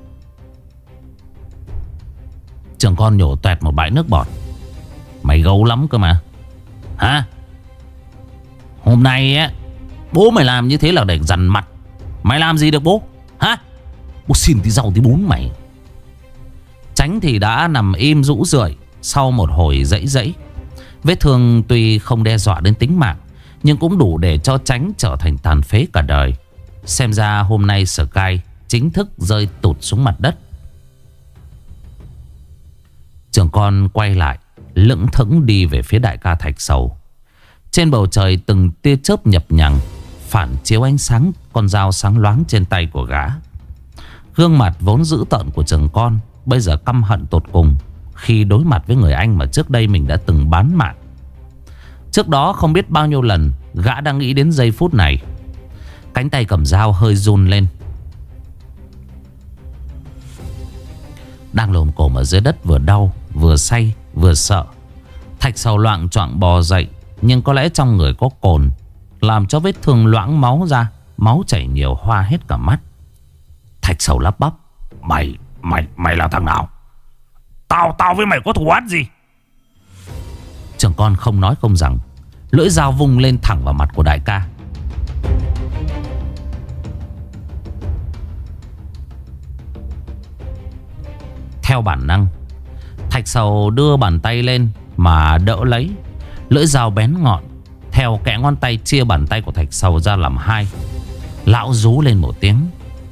Trường con nhổ toẹt một bãi nước bọt. Mày gấu lắm cơ mà. Hả? Hôm nay á, bố mày làm như thế là để dằn mặt. Mày làm gì được bố? Hả? Bố xin tí rau tí bún mày. Tránh thì đã nằm im rũ rượi sau một hồi dãy dãy. Vết thương tuy không đe dọa đến tính mạng, nhưng cũng đủ để cho Tránh trở thành tàn phế cả đời. Xem ra hôm nay Sky chính thức rơi tụt xuống mặt đất. Trường con quay lại, lững thững đi về phía đại ca Thạch Sầu. Trên bầu trời từng tia chớp nhập nhằng phản chiếu ánh sáng con dao sáng loáng trên tay của gã. Gương mặt vốn dữ tợn của Trường con bây giờ căm hận tột cùng khi đối mặt với người anh mà trước đây mình đã từng bán mạng. Trước đó không biết bao nhiêu lần gã đang nghĩ đến giây phút này. Cánh tay cầm dao hơi run lên. Đang lồm cồm ở dưới đất, vừa đau vừa say vừa sợ. Thạch Sầu loạng choạng bò dậy, nhưng có lẽ trong người có cồn, làm cho vết thương loãng máu ra. Máu chảy nhiều hoa hết cả mắt. Thạch Sầu lắp bắp. Mày là thằng nào? Tao với mày có thù oán gì? Trưởng con không nói không rằng, lưỡi dao vung lên thẳng vào mặt của đại ca. Theo bản năng, Thạch Sầu đưa bàn tay lên mà đỡ lấy. Lưỡi dao bén ngọn theo kẽ ngón tay chia bàn tay của Thạch Sầu ra làm hai. Lão rú lên một tiếng.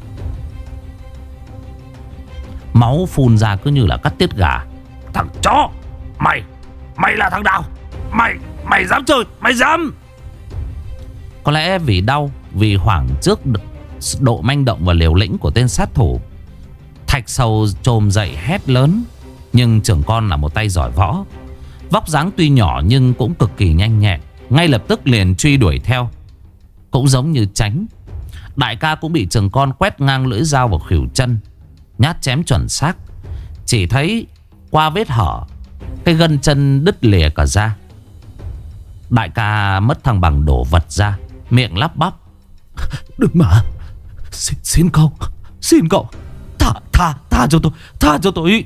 Máu phun ra cứ như là cắt tiết gà. Thằng chó! Mày là thằng nào? Mày dám chơi? Mày dám! Có lẽ vì đau, vì hoảng trước độ manh động và liều lĩnh của tên sát thủ, Thạch Sầu trồm dậy hét lớn. Nhưng trưởng con là một tay giỏi võ, vóc dáng tuy nhỏ nhưng cũng cực kỳ nhanh nhẹn, ngay lập tức liền truy đuổi theo. Cũng giống như tránh, đại ca cũng bị trưởng con quét ngang lưỡi dao vào khuỷu chân, nhát chém chuẩn xác. Chỉ thấy qua vết hở, cái gân chân đứt lìa cả ra. Đại ca mất thăng bằng đổ vật ra, miệng lắp bắp. Đừng mà! Xin cậu! Tha cho tôi!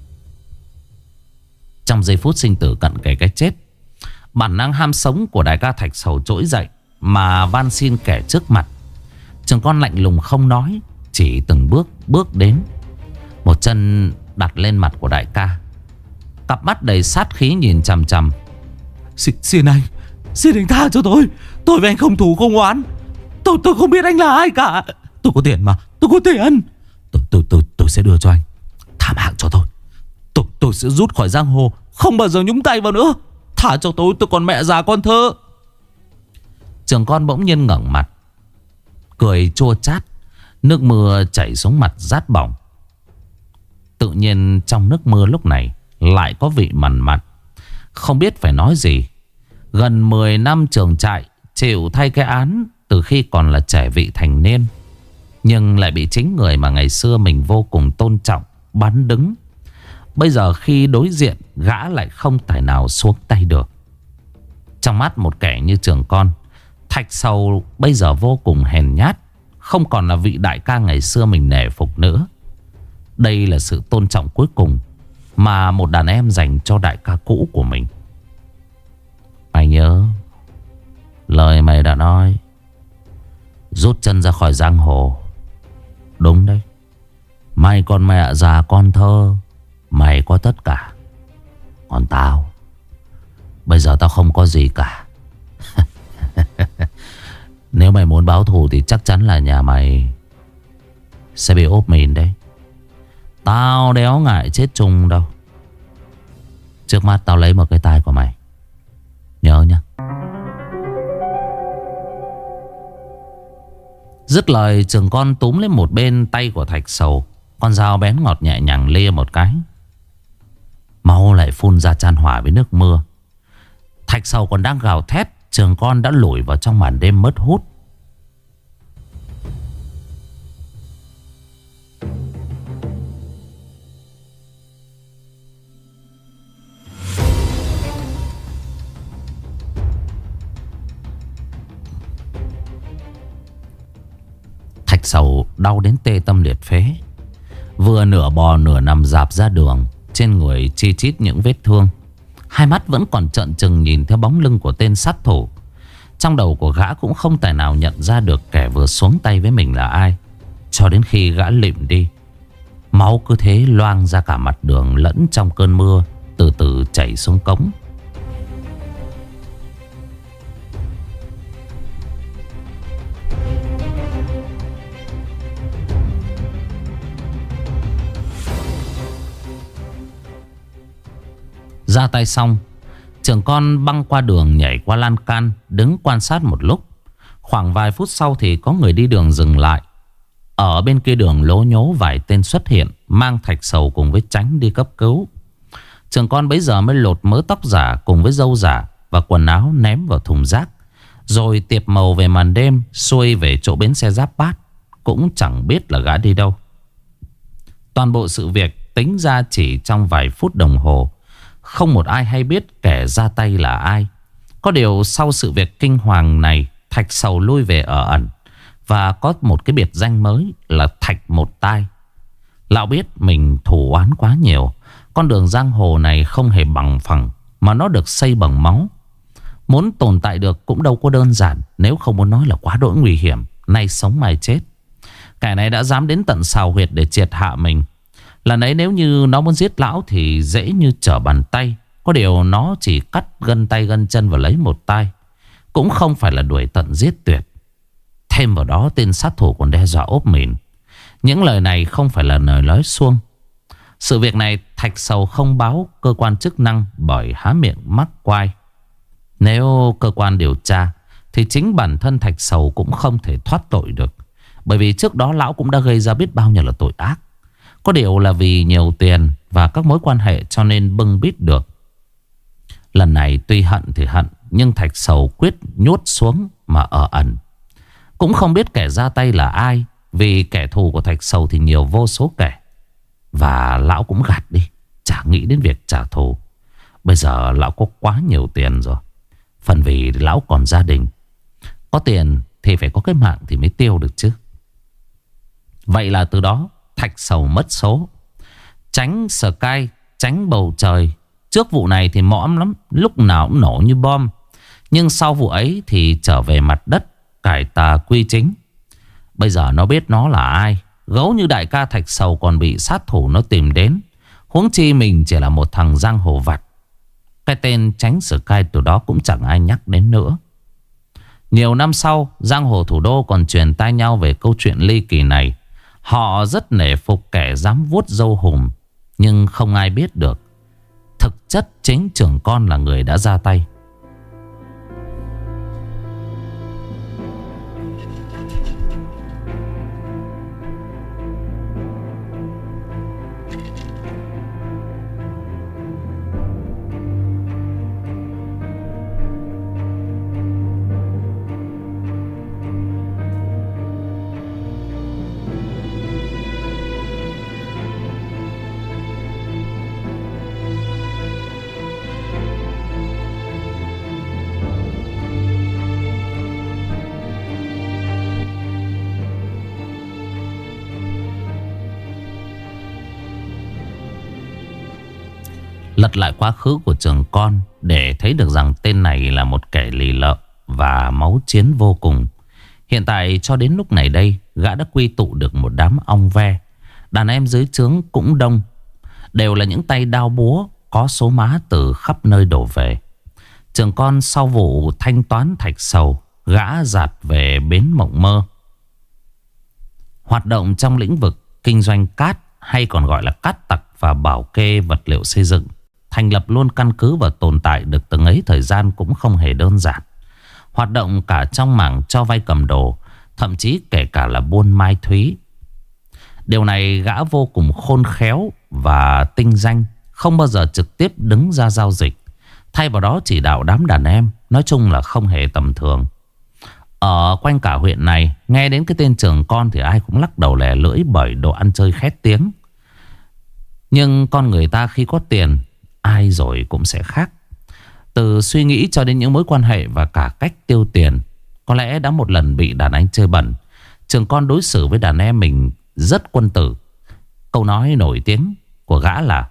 Trong giây phút sinh tử cận kề cái chết, bản năng ham sống của đại ca Thạch Sầu trỗi dậy mà van xin kẻ trước mặt. Trưởng con lạnh lùng không nói, chỉ từng bước đến, một chân đặt lên mặt của đại ca. Cặp mắt đầy sát khí nhìn chằm chằm. Xin anh tha cho tôi. Tôi với anh không thù không oán. Tôi không biết anh là ai cả. Tôi có tiền mà, tôi có tiền. Tôi sẽ đưa cho anh. Tha mạng cho tôi. Tôi sẽ rút khỏi giang hồ, không bao giờ nhúng tay vào nữa. Thả cho tôi còn mẹ già con thơ. Trưởng con bỗng nhiên ngẩng mặt, cười chua chát. Nước mưa chảy xuống mặt rát bỏng. Tự nhiên trong nước mưa lúc này lại có vị mặn mặn. Không biết phải nói gì. Gần 10 năm trường trại, chịu thay cái án từ khi còn là trẻ vị thành niên, nhưng lại bị chính người mà ngày xưa mình vô cùng tôn trọng bắn đứng. Bây giờ khi đối diện, gã lại không tài nào xuống tay được. Trong mắt một kẻ như trưởng con, Thạch Sầu bây giờ vô cùng hèn nhát, không còn là vị đại ca ngày xưa mình nể phục nữa. Đây là sự tôn trọng cuối cùng mà một đàn em dành cho đại ca cũ của mình. Mày nhớ lời mày đã nói, rút chân ra khỏi giang hồ. Đúng đấy, mày còn mẹ già con thơ, mày có tất cả. Còn tao, bây giờ tao không có gì cả. Nếu mày muốn báo thù thì chắc chắn là nhà mày sẽ bị ốp mìn đấy. Tao đéo ngại chết chung đâu. Trước mắt tao lấy một cái tai của mày, nhớ nhá. Dứt lời, trưởng con túm lên một bên tay của Thạch Sầu. Con dao bén ngọt nhẹ nhàng lia một cái. Máu lại phun ra chan hòa với nước mưa. Thạch Sầu còn đang gào thét, trưởng con đã lủi vào trong màn đêm mất hút. Thạch Sầu đau đến tê tâm liệt phế, vừa nửa bò nửa nằm rạp ra đường, trên người chi chít những vết thương. Hai mắt vẫn còn trợn trừng nhìn theo bóng lưng của tên sát thủ. Trong đầu của gã cũng không tài nào nhận ra được kẻ vừa xuống tay với mình là ai, cho đến khi gã lịm đi. Máu cứ thế loang ra cả mặt đường lẫn trong cơn mưa, từ từ chảy xuống cống. Ra tay xong, trưởng con băng qua đường, nhảy qua lan can, đứng quan sát một lúc. Khoảng vài phút sau thì có người đi đường dừng lại. Ở bên kia đường lố nhố vài tên xuất hiện, mang Thạch Sầu cùng với Tránh đi cấp cứu. Trưởng con bấy giờ mới lột mớ tóc giả cùng với râu giả và quần áo ném vào thùng rác, rồi tiệp màu về màn đêm, xuôi về chỗ bến xe Giáp Bát. Cũng chẳng biết là gã đi đâu. Toàn bộ sự việc tính ra chỉ trong vài phút đồng hồ. Không một ai hay biết kẻ ra tay là ai. Có điều sau sự việc kinh hoàng này, Thạch Sầu lui về ở ẩn và có một cái biệt danh mới là Thạch Một Tai. Lão biết mình thù oán quá nhiều. Con đường giang hồ này không hề bằng phẳng, mà nó được xây bằng máu. Muốn tồn tại được cũng đâu có đơn giản, nếu không muốn nói là quá đỗi nguy hiểm. Nay sống mai chết. Kẻ này đã dám đến tận sào huyệt để triệt hạ mình. Lần ấy nếu như nó muốn giết lão thì dễ như trở bàn tay. Có điều nó chỉ cắt gân tay gân chân và lấy một tay, cũng không phải là đuổi tận giết tuyệt. Thêm vào đó tên sát thủ còn đe dọa ốp mìn. Những lời này không phải là lời nói suông. Sự việc này Thạch Sầu không báo cơ quan chức năng bởi há miệng mắc quai. Nếu cơ quan điều tra thì chính bản thân Thạch Sầu cũng không thể thoát tội được. Bởi vì trước đó lão cũng đã gây ra biết bao nhiêu là tội ác. Có điều là vì nhiều tiền và các mối quan hệ cho nên bưng bít được. Lần này tuy hận thì hận, nhưng Thạch Sầu quyết nhốt xuống mà ở ẩn. Cũng không biết kẻ ra tay là ai, vì kẻ thù của Thạch Sầu thì nhiều vô số kẻ. Và lão cũng gạt đi, chả nghĩ đến việc trả thù. Bây giờ lão có quá nhiều tiền rồi. Phần vì lão còn gia đình. Có tiền thì phải có cái mạng thì mới tiêu được chứ. Vậy là từ đó Thạch Sầu mất số. Tránh Sky, tránh bầu trời. Trước vụ này thì mõm lắm, lúc nào cũng nổ như bom. Nhưng sau vụ ấy thì trở về mặt đất, cải tà quy chính. Bây giờ nó biết nó là ai. Gấu như đại ca Thạch Sầu còn bị sát thủ nó tìm đến. Huống chi mình chỉ là một thằng giang hồ vặt. Cái tên Tránh Sky từ đó cũng chẳng ai nhắc đến nữa. Nhiều năm sau, giang hồ thủ đô còn truyền tai nhau về câu chuyện ly kỳ này. Họ rất nể phục kẻ dám vuốt râu hùm, nhưng không ai biết được thực chất chính trưởng con là người đã ra tay. Lật lại quá khứ của Trường Con để thấy được rằng tên này là một kẻ lì lợm và máu chiến vô cùng. Hiện tại cho đến lúc này đây, gã đã quy tụ được một đám ong ve. Đàn em dưới trướng cũng đông, đều là những tay đao búa có số má từ khắp nơi đổ về. Trường Con sau vụ thanh toán Thạch Sầu, gã dạt về bến Mộng Mơ, hoạt động trong lĩnh vực kinh doanh cát, hay còn gọi là cát tặc và bảo kê vật liệu xây dựng. Thành lập luôn căn cứ và tồn tại được từng ấy thời gian cũng không hề đơn giản. Hoạt động cả trong mảng cho vay cầm đồ, thậm chí kể cả là buôn mai thúy. Điều này gã vô cùng khôn khéo và tinh danh, không bao giờ trực tiếp đứng ra giao dịch. Thay vào đó chỉ đạo đám đàn em. Nói chung là không hề tầm thường. Ở quanh cả huyện này, nghe đến cái tên Trường Con thì ai cũng lắc đầu lè lưỡi bởi đồ ăn chơi khét tiếng. Nhưng con người ta khi có tiền, ai rồi cũng sẽ khác. Từ suy nghĩ cho đến những mối quan hệ và cả cách tiêu tiền. Có lẽ đã một lần bị đàn anh chơi bẩn, Trường Con đối xử với đàn em mình rất quân tử. Câu nói nổi tiếng của gã là: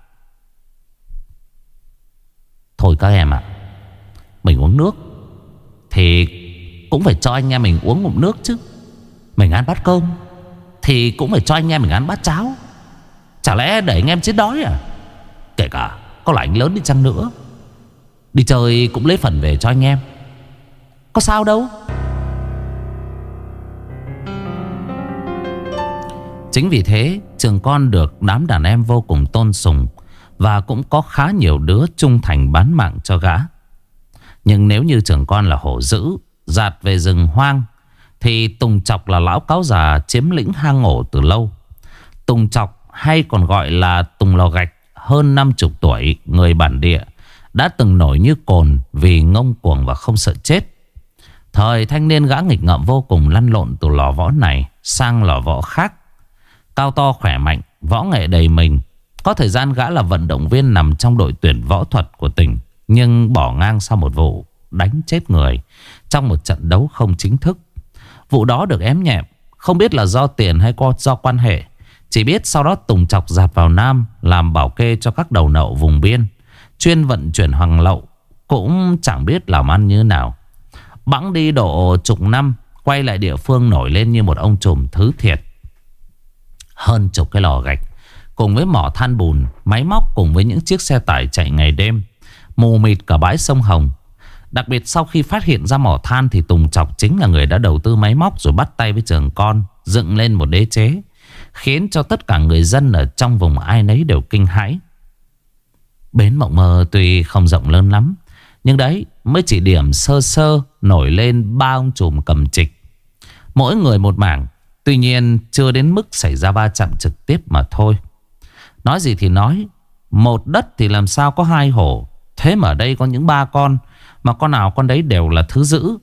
thôi các em ạ, mình uống nước thì cũng phải cho anh em mình uống ngụm nước chứ. Mình ăn bát cơm thì cũng phải cho anh em mình ăn bát cháo. Chả lẽ để anh em chết đói à? Kể cả có là anh lớn đi chăng nữa, đi chơi cũng lấy phần về cho anh em, có sao đâu. Chính vì thế Trường Con được đám đàn em vô cùng tôn sùng, và cũng có khá nhiều đứa trung thành bán mạng cho gã. Nhưng nếu như Trường Con là hổ dữ dạt về rừng hoang, thì Tùng Chọc là lão cáo già chiếm lĩnh hang ổ từ lâu. Tùng Chọc hay còn gọi là Tùng Lò Gạch, hơn 50 tuổi, người bản địa, đã từng nổi như cồn vì ngông cuồng và không sợ chết. Thời thanh niên gã nghịch ngợm vô cùng, lăn lộn từ lò võ này sang lò võ khác. Cao to khỏe mạnh, võ nghệ đầy mình. Có thời gian gã là vận động viên nằm trong đội tuyển võ thuật của tỉnh, nhưng bỏ ngang sau một vụ đánh chết người trong một trận đấu không chính thức. Vụ đó được ém nhẹm, không biết là do tiền hay do quan hệ. Chỉ biết sau đó Tùng chọc dạt vào Nam làm bảo kê cho các đầu nậu vùng biên, chuyên vận chuyển hàng lậu, cũng chẳng biết làm ăn như nào. Bẵng đi độ chục năm, quay lại địa phương nổi lên như một ông trùm thứ thiệt. Hơn chục cái lò gạch cùng với mỏ than bùn, máy móc cùng với những chiếc xe tải chạy ngày đêm, mù mịt cả bãi sông Hồng. Đặc biệt sau khi phát hiện ra mỏ than thì Tùng Chọc chính là người đã đầu tư máy móc rồi bắt tay với Trường Con dựng lên một đế chế, khiến cho tất cả người dân ở trong vùng ai nấy đều kinh hãi. Bến Mộng Mơ tuy không rộng lớn lắm, nhưng đấy mới chỉ điểm sơ sơ nổi lên 3 ông trùm cầm trịch, mỗi người một mảng. Tuy nhiên chưa đến mức xảy ra va chạm trực tiếp mà thôi. Nói gì thì nói, một đất thì làm sao có 2 hổ. Thế mà ở đây có những 3 con, mà con nào con đấy đều là thứ dữ.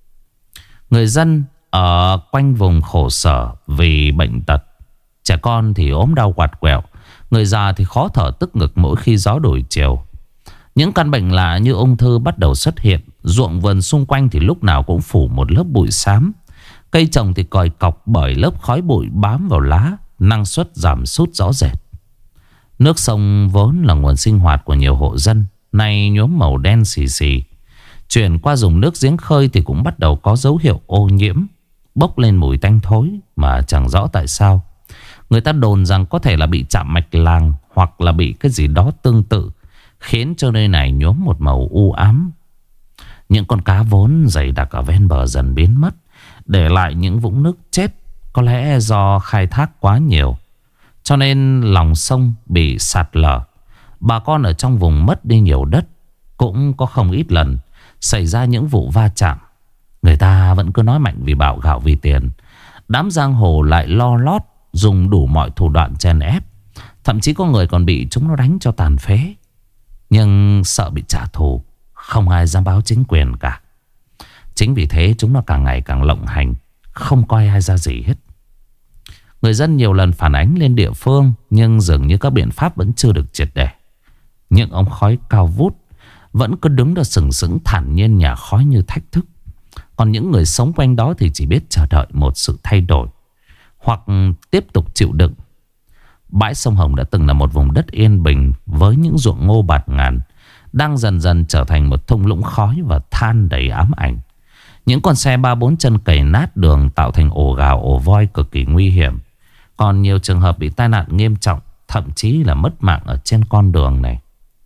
Người dân ở quanh vùng khổ sở vì bệnh tật. Trẻ con thì ốm đau quạt quẹo, người già thì khó thở tức ngực mỗi khi gió đổi chiều. Những căn bệnh lạ như ung thư bắt đầu xuất hiện. Ruộng vườn xung quanh thì lúc nào cũng phủ một lớp bụi xám. Cây trồng thì còi cọc bởi lớp khói bụi bám vào lá, năng suất giảm sút rõ rệt. Nước sông vốn là nguồn sinh hoạt của nhiều hộ dân, nay nhuốm màu đen xì xì. Chuyển qua dùng nước giếng khơi thì cũng bắt đầu có dấu hiệu ô nhiễm, bốc lên mùi tanh thối mà chẳng rõ tại sao. Người ta đồn rằng có thể là bị chạm mạch làng hoặc là bị cái gì đó tương tự, khiến cho nơi này nhuốm một màu u ám. Những con cá vốn dày đặc ở ven bờ dần biến mất, để lại những vũng nước chết. Có lẽ do khai thác quá nhiều, cho nên lòng sông bị sạt lở. Bà con ở trong vùng mất đi nhiều đất. Cũng có không ít lần xảy ra những vụ va chạm. Người ta vẫn cứ nói mạnh vì bạo gạo vì tiền. Đám giang hồ lại lo lót dùng đủ mọi thủ đoạn chèn ép. Thậm chí có người còn bị chúng nó đánh cho tàn phế. Nhưng sợ bị trả thù, không ai dám báo chính quyền cả. Chính vì thế chúng nó càng ngày càng lộng hành, không coi ai ra gì hết. Người dân nhiều lần phản ánh lên địa phương, nhưng dường như các biện pháp vẫn chưa được triệt để. Những ống khói cao vút vẫn cứ đứng đó sừng sững thản nhiên nhả khói như thách thức. Còn những người sống quanh đó thì chỉ biết chờ đợi một sự thay đổi, hoặc tiếp tục chịu đựng. Bãi sông Hồng đã từng là một vùng đất yên bình với những ruộng ngô bạt ngàn, đang dần dần trở thành một thung lũng khói và than đầy ám ảnh. Những con xe 3-4 chân cày nát đường tạo thành ổ gào ổ voi cực kỳ nguy hiểm. Còn nhiều trường hợp bị tai nạn nghiêm trọng, thậm chí là mất mạng ở trên con đường này.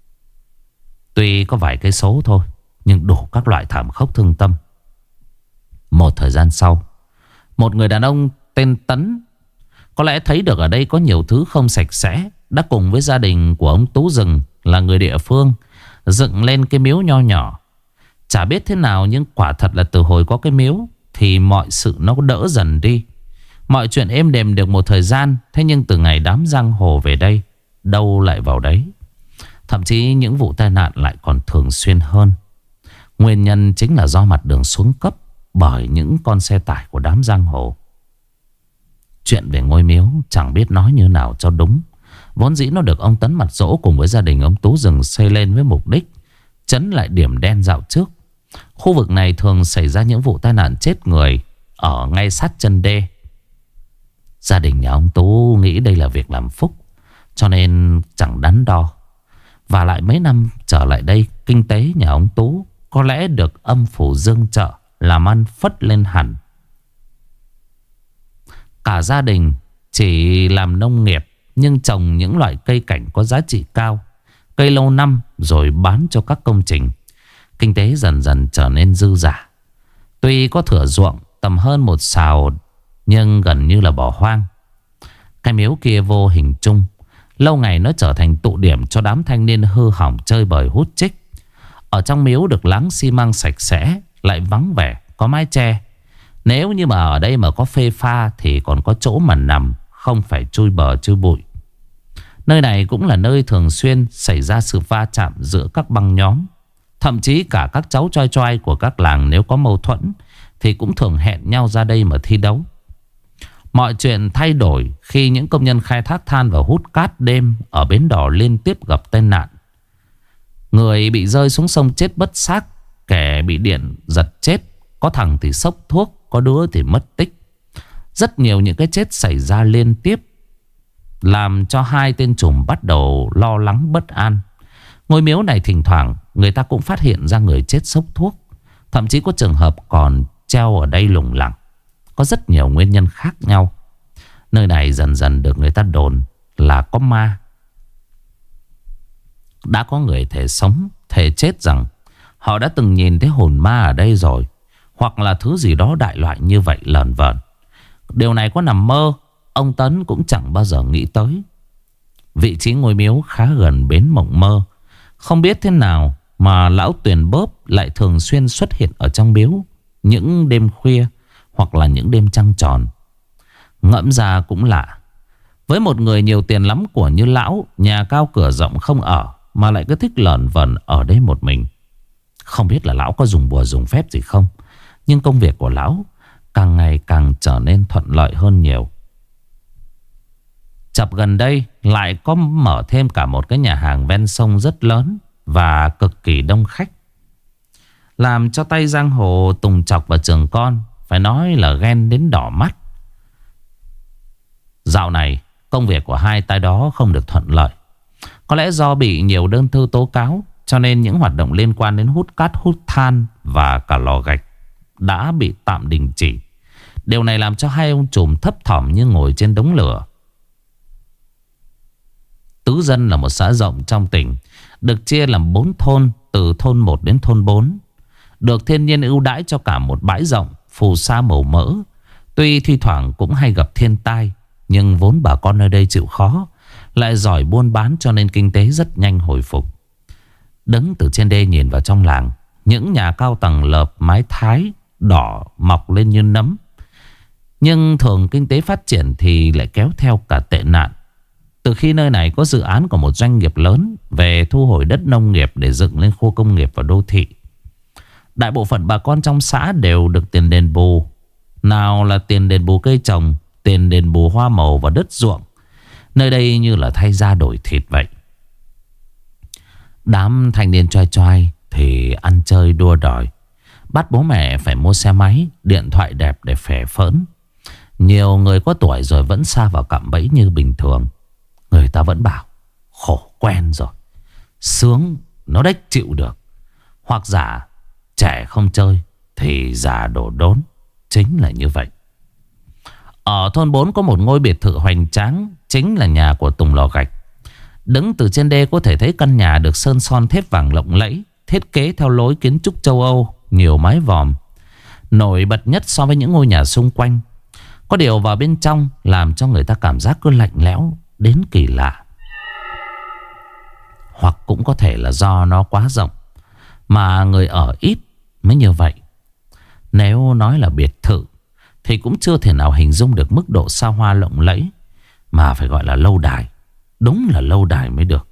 Tuy có vài cây số thôi, nhưng đủ các loại thảm khốc thương tâm. Một thời gian sau, một người đàn ông tên Tấn, có lẽ thấy được ở đây có nhiều thứ không sạch sẽ, đã cùng với gia đình của ông Tú Rừng là người địa phương dựng lên cái miếu nho nhỏ. Chả biết thế nào, nhưng quả thật là từ hồi có cái miếu thì mọi sự nó đỡ dần đi. Mọi chuyện êm đềm được một thời gian. Thế nhưng từ ngày đám giang hồ về đây, đâu lại vào đấy. Thậm chí những vụ tai nạn lại còn thường xuyên hơn. Nguyên nhân chính là do mặt đường xuống cấp bởi những con xe tải của đám giang hồ. Chuyện về ngôi miếu chẳng biết nói như nào cho đúng. Vốn dĩ nó được ông Tấn Mặt Dỗ cùng với gia đình ông Tú Rừng xây lên với mục đích trấn lại điểm đen dạo trước. Khu vực này thường xảy ra những vụ tai nạn chết người ở ngay sát chân đê. Gia đình nhà ông Tú nghĩ đây là việc làm phúc, cho nên chẳng đắn đo. Và lại mấy năm trở lại đây, kinh tế nhà ông Tú có lẽ được âm phủ dương trợ, làm ăn phất lên hẳn. Cả gia đình chỉ làm nông nghiệp, nhưng trồng những loại cây cảnh có giá trị cao, cây lâu năm rồi bán cho các công trình. Kinh tế dần dần trở nên dư dả. Tuy có thửa ruộng tầm hơn 1 sào, nhưng gần như là bỏ hoang. Cái miếu kia vô hình chung, lâu ngày nó trở thành tụ điểm cho đám thanh niên hư hỏng chơi bời hút chích. Ở trong miếu được láng xi măng sạch sẽ, lại vắng vẻ, có mái che. Nếu như mà ở đây mà có phê pha thì còn có chỗ mà nằm, không phải chui bờ chui bụi. Nơi này cũng là nơi thường xuyên xảy ra sự va chạm giữa các băng nhóm. Thậm chí cả các cháu choi choi của các làng nếu có mâu thuẫn thì cũng thường hẹn nhau ra đây mà thi đấu. Mọi chuyện thay đổi khi những công nhân khai thác than và hút cát đêm ở bến đò liên tiếp gặp tai nạn. Người bị rơi xuống sông chết bất xác, kẻ bị điện giật chết, có thằng thì sốc thuốc, có đứa thì mất tích. Rất nhiều những cái chết xảy ra liên tiếp. làm cho hai tên trùm bắt đầu lo lắng bất an. Ngôi miếu này thỉnh thoảng người ta cũng phát hiện ra người chết sốc thuốc. Thậm chí có trường hợp còn treo ở đây lủng lẳng. Có rất nhiều nguyên nhân khác nhau. Nơi này dần dần được người ta đồn là có ma. Đã có người thể sống, thể chết rằng họ đã từng nhìn thấy hồn ma ở đây rồi, hoặc là thứ gì đó đại loại như vậy lờn vờn. Điều này có nằm mơ, ông Tấn cũng chẳng bao giờ nghĩ tới. Vị trí ngôi miếu khá gần bến Mộng Mơ. Không biết thế nào mà lão Tuyền Bóp lại thường xuyên xuất hiện ở trong miếu những đêm khuya hoặc là những đêm trăng tròn. Ngẫm ra cũng lạ. Với một người nhiều tiền lắm của như lão, nhà cao cửa rộng không ở, mà lại cứ thích lởn vởn ở đây một mình. Không biết là lão có dùng bùa dùng phép gì không, nhưng công việc của lão càng ngày càng trở nên thuận lợi hơn nhiều. Chập gần đây lại có mở thêm cả một cái nhà hàng ven sông rất lớn và cực kỳ đông khách, làm cho tay giang hồ Tùng Chọc và Trường Con phải nói là ghen đến đỏ mắt. Dạo này công việc của hai tay đó không được thuận lợi. Có lẽ do bị nhiều đơn thư tố cáo, cho nên những hoạt động liên quan đến hút cát, hút than và cả lò gạch đã bị tạm đình chỉ. Điều này làm cho hai ông trùm thấp thỏm như ngồi trên đống lửa. Tứ Dân là một xã rộng trong tỉnh, được chia làm 4 thôn, từ thôn 1 đến thôn 4. Được thiên nhiên ưu đãi cho cả một bãi rộng, phù sa màu mỡ. Tuy thi thoảng cũng hay gặp thiên tai, nhưng vốn bà con nơi đây chịu khó, lại giỏi buôn bán cho nên kinh tế rất nhanh hồi phục. Đứng từ trên đê nhìn vào trong làng, những nhà cao tầng lợp mái thái đỏ mọc lên như nấm. Nhưng thường kinh tế phát triển thì lại kéo theo cả tệ nạn. Từ khi nơi này có dự án của một doanh nghiệp lớn về thu hồi đất nông nghiệp để dựng lên khu công nghiệp và đô thị, đại bộ phận bà con trong xã đều được tiền đền bù. Nào là tiền đền bù cây trồng, tiền đền bù hoa màu và đất ruộng. Nơi đây như là thay da đổi thịt vậy. Đám thanh niên choai choai thì ăn chơi đua đòi, bắt bố mẹ phải mua xe máy, điện thoại đẹp để phè phỡn. Nhiều người có tuổi rồi vẫn sa vào cạm bẫy như bình thường. Người ta vẫn bảo khổ quen rồi, sướng nó đếch chịu được. Hoặc giả trẻ không chơi thì già đổ đốn. Chính là như vậy. Ở thôn 4 có một ngôi biệt thự hoành tráng, chính là nhà của Tùng Lò Gạch. Đứng từ trên đê có thể thấy căn nhà được sơn son thép vàng lộng lẫy, thiết kế theo lối kiến trúc châu Âu, nhiều mái vòm. Nổi bật nhất so với những ngôi nhà xung quanh. Có điều vào bên trong làm cho người ta cảm giác cứ lạnh lẽo đến kỳ lạ. Hoặc cũng có thể là do nó quá rộng mà người ở ít mới như vậy. Nếu nói là biệt thự thì cũng chưa thể nào hình dung được mức độ xa hoa lộng lẫy, mà phải gọi là lâu đài. Đúng là lâu đài mới được.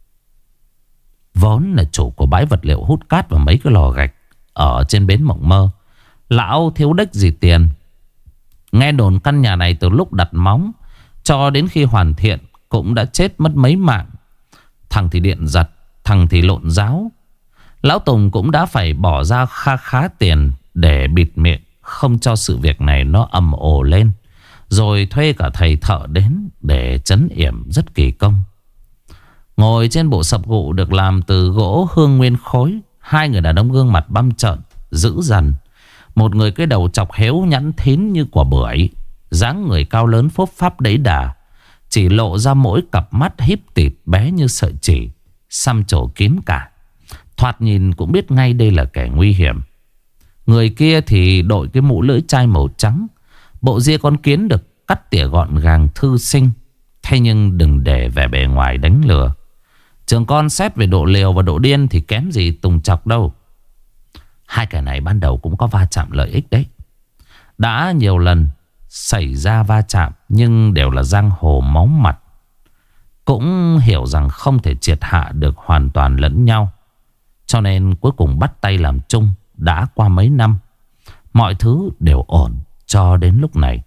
Vốn là chủ của bãi vật liệu hút cát và mấy cái lò gạch ở trên bến Mộng Mơ, lão thiếu đếch gì tiền. Nghe đồn căn nhà này từ lúc đặt móng cho đến khi hoàn thiện cũng đã chết mất mấy mạng. Thằng thì điện giật, thằng thì lộn giáo. Lão Tùng cũng đã phải bỏ ra kha khá tiền để bịt miệng, không cho sự việc này nó ầm ồ lên. Rồi thuê cả thầy thợ đến để trấn yểm rất kỳ công. Ngồi trên bộ sập gụ được làm từ gỗ hương nguyên khối, hai người đàn ông gương mặt băm trợn, dữ dằn. Một người cái đầu chọc héo nhẵn thín như quả bưởi, dáng người cao lớn phốp pháp đẫy đà, chỉ lộ ra mỗi cặp mắt híp tịt bé như sợi chỉ, xăm trổ kín cả. Thoạt nhìn cũng biết ngay đây là kẻ nguy hiểm. Người kia thì đội cái mũ lưỡi chai màu trắng, bộ ria con kiến được cắt tỉa gọn gàng thư sinh. Thế nhưng đừng để vẻ bề ngoài đánh lừa. Trường Con xét về độ liều và độ điên thì kém gì Tùng Chọc đâu. Hai kẻ này ban đầu cũng có va chạm lợi ích đấy. Đã nhiều lần xảy ra va chạm, nhưng đều là giang hồ máu mặt. Cũng hiểu rằng không thể triệt hạ được hoàn toàn lẫn nhau, cho nên cuối cùng bắt tay làm chung. Đã qua mấy năm, mọi thứ đều ổn cho đến lúc này.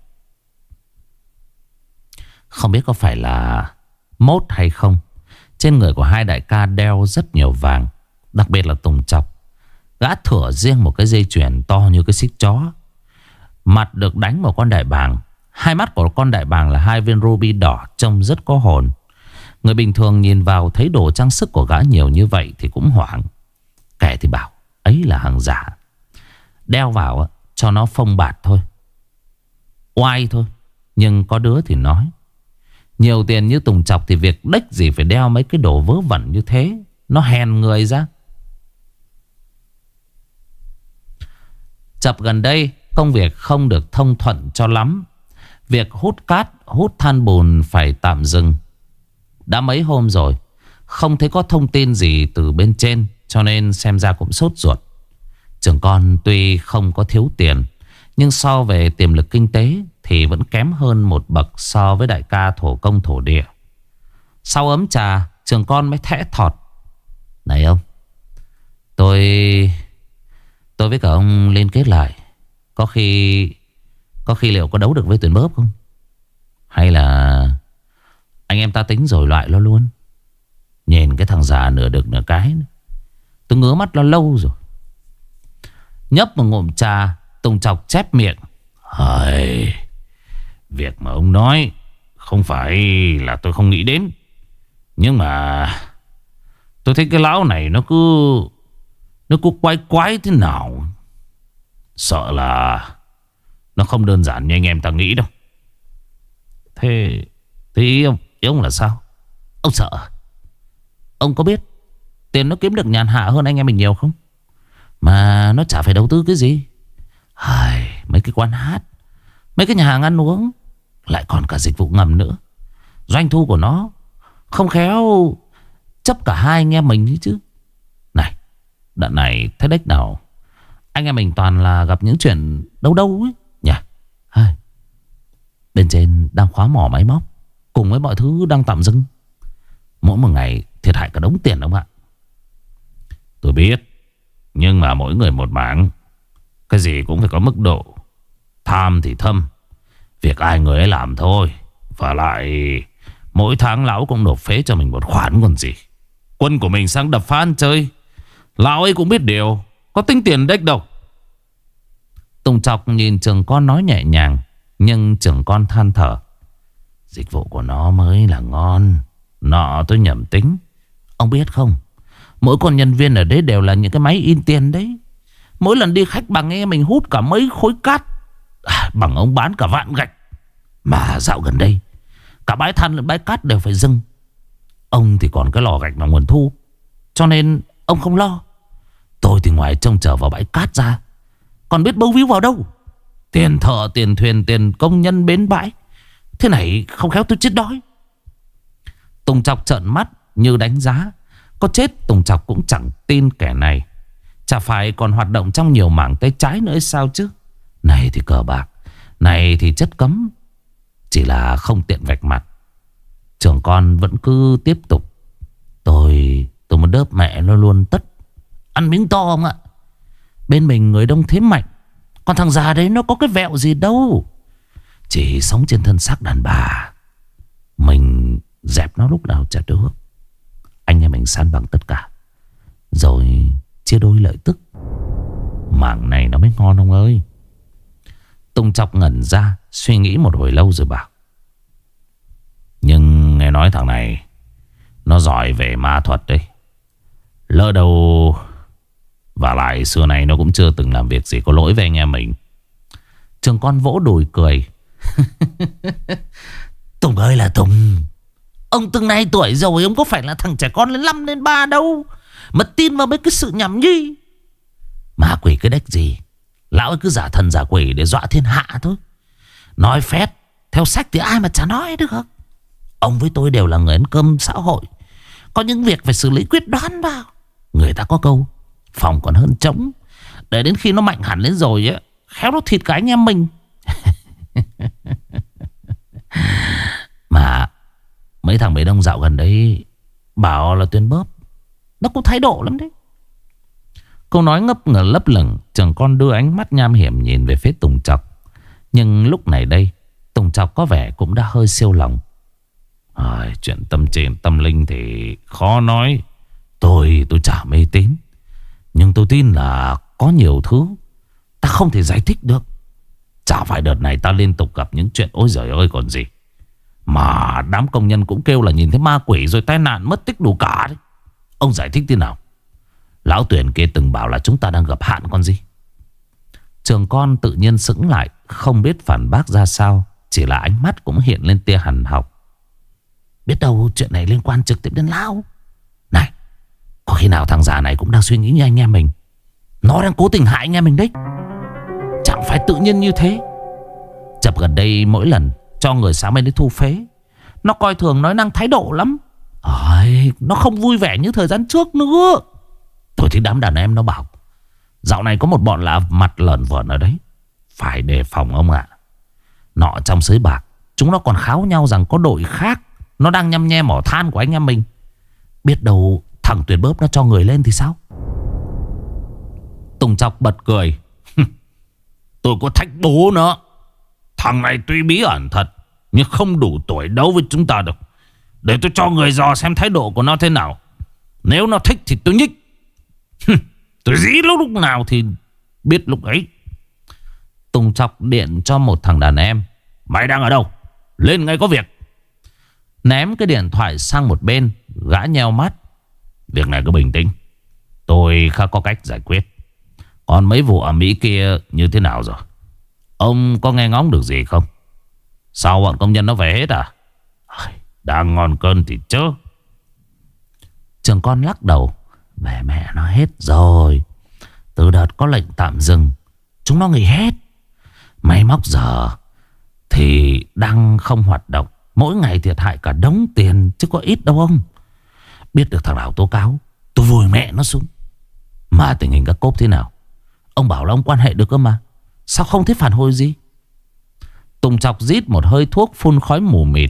Không biết có phải là mốt hay không, trên người của hai đại ca đeo rất nhiều vàng. Đặc biệt là Tùng Chọc, gã thửa riêng một cái dây chuyền to như cái xích chó. Mặt được đánh một con đại bàng, Hai mắt của con đại bàng là hai viên ruby đỏ, trông rất có hồn. Người bình thường nhìn vào thấy đồ trang sức của gã nhiều như vậy thì cũng hoảng. Kẻ thì bảo ấy là hàng giả, đeo vào cho nó phông bạt thôi, oai thôi. Nhưng có đứa thì nói nhiều tiền như Tùng Chọc thì việc đếch gì phải đeo mấy cái đồ vớ vẩn như thế, nó hèn người ra. Chập gần đây công việc không được thông thuận cho lắm. Việc hút cát, hút than bùn phải tạm dừng. Đã mấy hôm rồi không thấy có thông tin gì từ bên trên, cho nên xem ra cũng sốt ruột. Trưởng con tuy không có thiếu tiền, nhưng so về tiềm lực kinh tế thì vẫn kém hơn một bậc so với đại ca thổ công thổ địa. Sau ấm trà, trưởng con mới thẽ thọt: này ông, tôi với cả ông liên kết lại. Có khi liệu có đấu được với Tuyền Bớp không? Hay là anh em ta tính rồi loại nó luôn? Nhìn cái thằng già nửa được nửa cái nữa, tôi ngứa mắt nó lâu rồi. Nhấp một ngụm trà, Tùng Chọc chép miệng: Hời, việc mà ông nói không phải là tôi không nghĩ đến, nhưng mà tôi thấy cái lão này nó cứ quái quái thế nào. Sợ là nó không đơn giản như anh em ta nghĩ đâu. Thế ý ông là sao? Ông sợ? Ông có biết tiền nó kiếm được nhàn hạ hơn anh em mình nhiều không? Mà nó chả phải đầu tư cái gì. Mấy cái quán hát, mấy cái nhà hàng ăn uống, lại còn cả dịch vụ ngầm nữa. Doanh thu của nó không khéo chấp cả hai anh em mình ấy chứ. Này, đợt này thế đếch nào anh em mình toàn là gặp những chuyện đâu ấy nhỉ? Bên trên đang khóa mỏ máy móc, cùng với mọi thứ đang tạm dừng. Mỗi một ngày thiệt hại cả đống tiền ông ạ. Tôi biết, nhưng mà mỗi người một mảng, cái gì cũng phải có mức độ. Tham thì thâm, việc ai người ấy làm thôi. Và lại mỗi tháng lão cũng nộp phế cho mình một khoản còn gì. Quân của mình sang đập phá ăn chơi, lão ấy cũng biết điều, có tính tiền đếch đâu. Tùng Chọc nhìn trưởng con nói nhẹ nhàng, nhưng trưởng con than thở: dịch vụ của nó mới là ngon. Nọ tôi nhầm tính. Ông biết không, mỗi con nhân viên ở đấy đều là những cái máy in tiền đấy. Mỗi lần đi khách bằng nghe mình hút cả mấy khối cát bằng ông bán cả vạn gạch. Mà dạo gần đây cả bãi than lẫn bãi cát đều phải dừng. Ông thì còn cái lò gạch là nguồn thu, cho nên ông không lo. Tôi thì ngoài trông chờ vào bãi cát ra, còn biết bấu víu vào đâu. Tiền thợ, tiền thuyền, tiền công nhân bến bãi, thế này không khéo tôi chết đói. Tùng Chọc trợn mắt như đánh giá. Có chết Tùng Chọc cũng chẳng tin kẻ này. Chả phải còn hoạt động trong nhiều mảng tay trái nữa sao chứ? Này thì cờ bạc, này thì chất cấm, chỉ là không tiện vạch mặt. Trưởng con vẫn cứ tiếp tục: Tôi muốn đớp mẹ nó luôn tất. Ăn miếng to không ạ? Bên mình người đông thế mạnh, còn thằng già đấy nó có cái vẹo gì đâu. Chỉ sống trên thân xác đàn bà. Mình dẹp nó lúc nào chả được. Anh em mình san bằng tất cả, rồi chia đôi lợi tức. Mảng này nó mới ngon ông ơi. Tùng Chọc ngẩn ra, suy nghĩ một hồi lâu rồi bảo: nhưng nghe nói thằng này nó giỏi về ma thuật đấy. Lỡ đâu. Và lại xưa này nó cũng chưa từng làm việc gì có lỗi với anh em mình. Trường con vỗ đùi cười: Tùng ơi là Tùng, ông từng này tuổi rồi, ông có phải là thằng trẻ con lên 5 lên 3 đâu mà tin vào mấy cái sự nhảm nhí. Ma quỷ cái đếch gì, lão ấy cứ giả thần giả quỷ để dọa thiên hạ thôi. Nói phét theo sách thì ai mà chả nói được. Ông với tôi đều là người ăn cơm xã hội, có những việc phải xử lý quyết đoán vào. Người ta có câu phòng còn hơn trống. Để đến khi nó mạnh hẳn lên rồi á, khéo nó thịt cả anh em mình. Mà mấy thằng bế đông dạo gần đấy bảo là Tuyền Bớp nó có thái độ lắm đấy. Câu nói ngấp ngờ lấp lửng. Trường con đưa ánh mắt nham hiểm nhìn về phía Tùng Chọc. Nhưng lúc này đây Tùng Chọc có vẻ cũng đã hơi siêu lòng. Chuyện tâm trí tâm linh thì khó nói. Tôi chả mê tín, nhưng tôi tin là có nhiều thứ ta không thể giải thích được. Chả Chả phải đợt này ta liên tục gặp những chuyện ôi giời ơi còn gì. Mà đám công nhân cũng kêu là nhìn thấy ma quỷ rồi tai nạn mất tích đủ cả đấy. Ông giải thích thế nào? Lão Tuyền kia từng bảo là chúng ta đang gặp hạn con gì. Trường Con tự nhiên sững lại, không biết phản bác ra sao. Chỉ là ánh mắt cũng hiện lên tia hằn học. Biết đâu chuyện này liên quan trực tiếp đến lão. Này, có khi nào thằng già này cũng đang suy nghĩ như anh em mình? Nó đang cố tình hại anh em mình đấy. Chẳng phải tự nhiên như thế. Chập gần đây mỗi lần cho người sáng bên đấy thu phế, nó coi thường nói năng thái độ lắm. Nó không vui vẻ như thời gian trước nữa. Tôi thấy đám đàn em nó bảo dạo này có một bọn lạ mặt lởn vởn ở đấy, phải đề phòng ông ạ. Nọ trong sới bạc, chúng nó còn kháo nhau rằng có đội khác nó đang nhăm nhe mỏ than của anh em mình. Biết đâu thằng Tuyền bớp nó cho người lên thì sao? Tùng Chọc bật cười. Tôi có thách bố nó. Thằng này tuy bí ẩn thật, nhưng không đủ tuổi đấu với chúng ta được. Để tôi cho người dò xem thái độ của nó thế nào. Nếu nó thích thì tôi nhích. Tôi dí lúc nào thì biết lúc ấy. Tùng Chọc điện cho một thằng đàn em. Mày đang ở đâu? Lên ngay có việc. Ném cái điện thoại sang một bên, gã nheo mắt. Việc này cứ bình tĩnh, tôi khá có cách giải quyết. Còn mấy vụ ở Mỹ kia như thế nào rồi? Ông có nghe ngóng được gì không? Sao bọn công nhân nó về hết à? Đang ngon cơn thì chớ. Trường Con lắc đầu. Về mẹ nó hết rồi. Từ đợt có lệnh tạm dừng, chúng nó nghỉ hết. Máy móc giờ thì đang không hoạt động. Mỗi ngày thiệt hại cả đống tiền, chứ có ít đâu ông. Biết được thằng nào tố cáo, tôi vùi mẹ nó xuống. Mà tình hình các cốp thế nào? Ông bảo là ông quan hệ được cơ mà, sao không thấy phản hồi gì? Tùng Chọc rít một hơi thuốc phun khói mù mịt.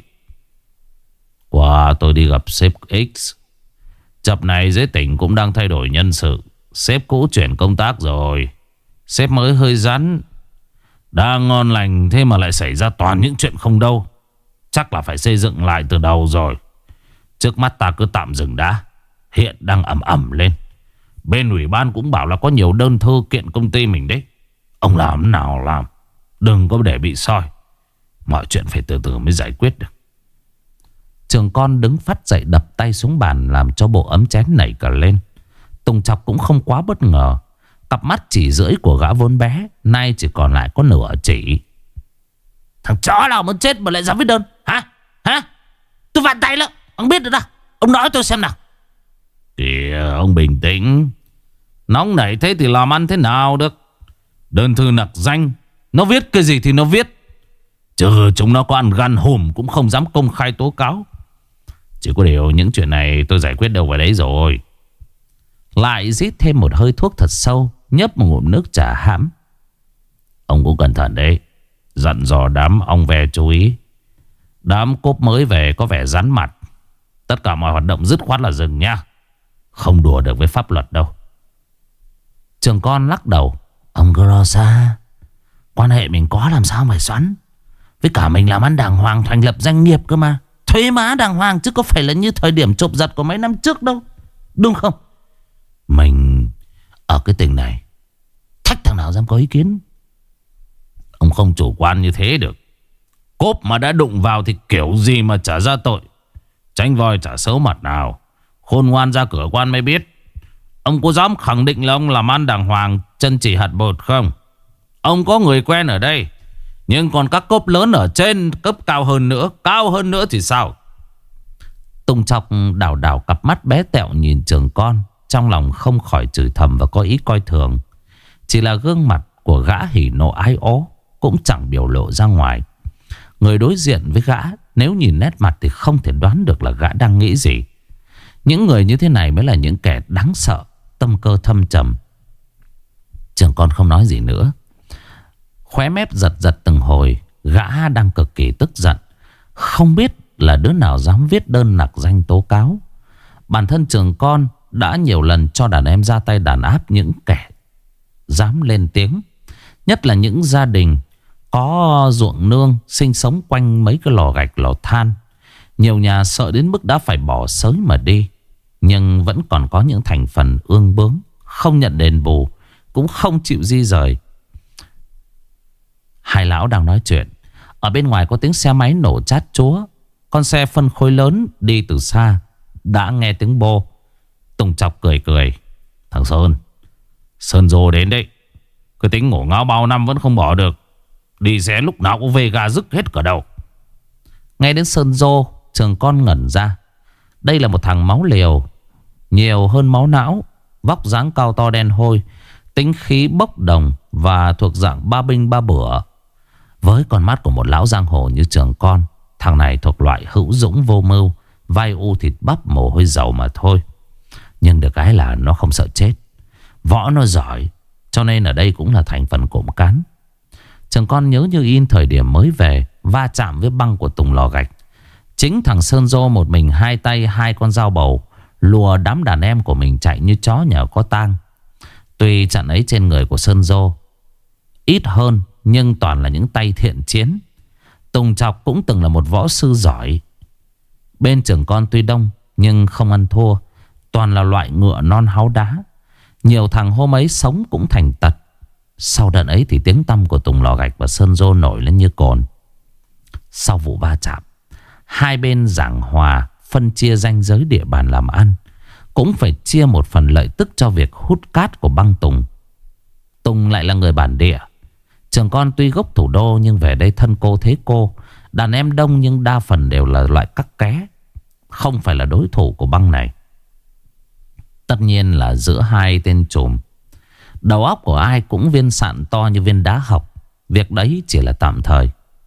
Qua tôi đi gặp sếp X. Chập này dưới tỉnh cũng đang thay đổi nhân sự. Sếp cũ chuyển công tác rồi, sếp mới hơi rắn. Đang ngon lành thế mà lại xảy ra toàn những chuyện không đâu. Chắc là phải xây dựng lại từ đầu rồi. Trước mắt ta cứ tạm dừng đã. Hiện đang ẩm ẩm lên. Bên ủy ban cũng bảo là có nhiều đơn thư kiện công ty mình đấy. Ông làm nào làm, đừng có để bị soi. Mọi chuyện phải từ từ mới giải quyết được. Trường Con đứng phắt dậy, đập tay xuống bàn, làm cho bộ ấm chén nảy cả lên. Tùng Chọc cũng không quá bất ngờ. Cặp mắt chỉ rưỡi của gã vốn bé nay chỉ còn lại có nửa chỉ. Thằng chó nào muốn chết mà lại dám viết đơn? Hả? Tôi vặn tay lắm. Ông biết được đâu. Ông nói tôi xem nào. Thì ông bình tĩnh. Nóng nảy thế thì làm ăn thế nào được? Đơn thư nặc danh, nó viết cái gì thì nó viết. Chứ chúng nó có ăn gan hùm cũng không dám công khai tố cáo. Chỉ có điều những chuyện này tôi giải quyết đâu vào đấy rồi. Lại rít thêm một hơi thuốc thật sâu, nhấp một ngụm nước trà hãm. Ông cũng cẩn thận đấy. Dặn dò đám ong ve chú ý. Đám cốp mới về có vẻ rắn mặt. Tất cả mọi hoạt động dứt khoát là dừng nha. Không đùa được với pháp luật đâu. Trường Con lắc đầu. Ông Grossa, quan hệ mình có làm sao phải xoắn. Với cả mình làm ăn đàng hoàng, thành lập doanh nghiệp cơ mà. Thuế má đàng hoàng, chứ có phải là như thời điểm chộp giật của mấy năm trước đâu. Đúng không? Mình ở cái tỉnh này, thách thằng nào dám có ý kiến. Ông không chủ quan như thế được. Cốp mà đã đụng vào thì kiểu gì mà trả ra tội. Tránh voi trả xấu mặt nào. Khôn ngoan ra cửa quan mới biết. Ông có dám khẳng định là ông làm ăn đàng hoàng, chân chỉ hạt bột không? Ông có người quen ở đây, nhưng còn các cốp lớn ở trên cấp cao hơn nữa thì sao? Tùng Chọc đảo đảo cặp mắt bé tẹo nhìn Trường Con, trong lòng không khỏi chửi thầm và có ý coi thường. Chỉ là gương mặt của gã hỉ nộ ái ố cũng chẳng biểu lộ ra ngoài. Người đối diện với gã, nếu nhìn nét mặt thì không thể đoán được là gã đang nghĩ gì. Những người như thế này mới là những kẻ đáng sợ, tâm cơ thâm trầm. Trường Con không nói gì nữa. Khóe mép giật giật từng hồi. Gã đang cực kỳ tức giận. Không biết là đứa nào dám viết đơn nặc danh tố cáo. Bản thân Trường Con đã nhiều lần cho đàn em ra tay đàn áp những kẻ dám lên tiếng. Nhất là những gia đình có ruộng nương sinh sống quanh mấy cái lò gạch lò than. Nhiều nhà sợ đến mức đã phải bỏ xới mà đi. Nhưng vẫn còn có những thành phần ương bướng, không nhận đền bù, cũng không chịu di rời. Hai lão đang nói chuyện. Ở bên ngoài có tiếng xe máy nổ chát chúa. Con xe phân khối lớn đi từ xa. Đã nghe tiếng bô. Tùng Chọc cười cười. Thằng Sơn Dô đến đấy. Cái tính ngủ ngáo bao năm vẫn không bỏ được. Đi xe lúc nào cũng về gà rức hết cả đầu. Nghe đến Sơn Dô, Trường Con ngẩn ra. Đây là một thằng máu liều, nhiều hơn máu não. Vóc dáng cao to đen hôi, tính khí bốc đồng và thuộc dạng ba binh ba bữa. Với con mắt của một lão giang hồ như Trường Con, thằng này thuộc loại hữu dũng vô mưu, vai u thịt bắp mồ hôi dầu mà thôi. Nhưng được cái là nó không sợ chết. Võ nó giỏi, cho nên ở đây cũng là thành phần cộm cán. Trường Con nhớ như in thời điểm mới về, va chạm với băng của Tùng Lò Gạch. Chính thằng Sơn Dô một mình hai tay hai con dao bầu, lùa đám đàn em của mình chạy như chó nhờ có tang. Tuy trận ấy trên người của Sơn Dô ít hơn, nhưng toàn là những tay thiện chiến. Tùng Chọc cũng từng là một võ sư giỏi. Bên Trường Con tuy đông nhưng không ăn thua, toàn là loại ngựa non háu đá. Nhiều thằng hôm ấy sống cũng thành tật. Sau đợt ấy thì tiếng tăm của Tùng Lò Gạch và Sơn Dô nổi lên như cồn. Sau vụ va chạm, hai bên giảng hòa phân chia ranh giới địa bàn làm ăn, cũng phải chia một phần lợi tức cho việc hút cát của băng Tùng. Tùng lại là người bản địa. Trường Con tuy gốc thủ đô nhưng về đây thân cô thế cô. Đàn em đông nhưng đa phần đều là loại cắt ké, không phải là đối thủ của băng này. Tất nhiên là giữa hai tên trùm, đầu óc của ai cũng viên sạn to như viên đá học. Việc đấy chỉ là tạm thời.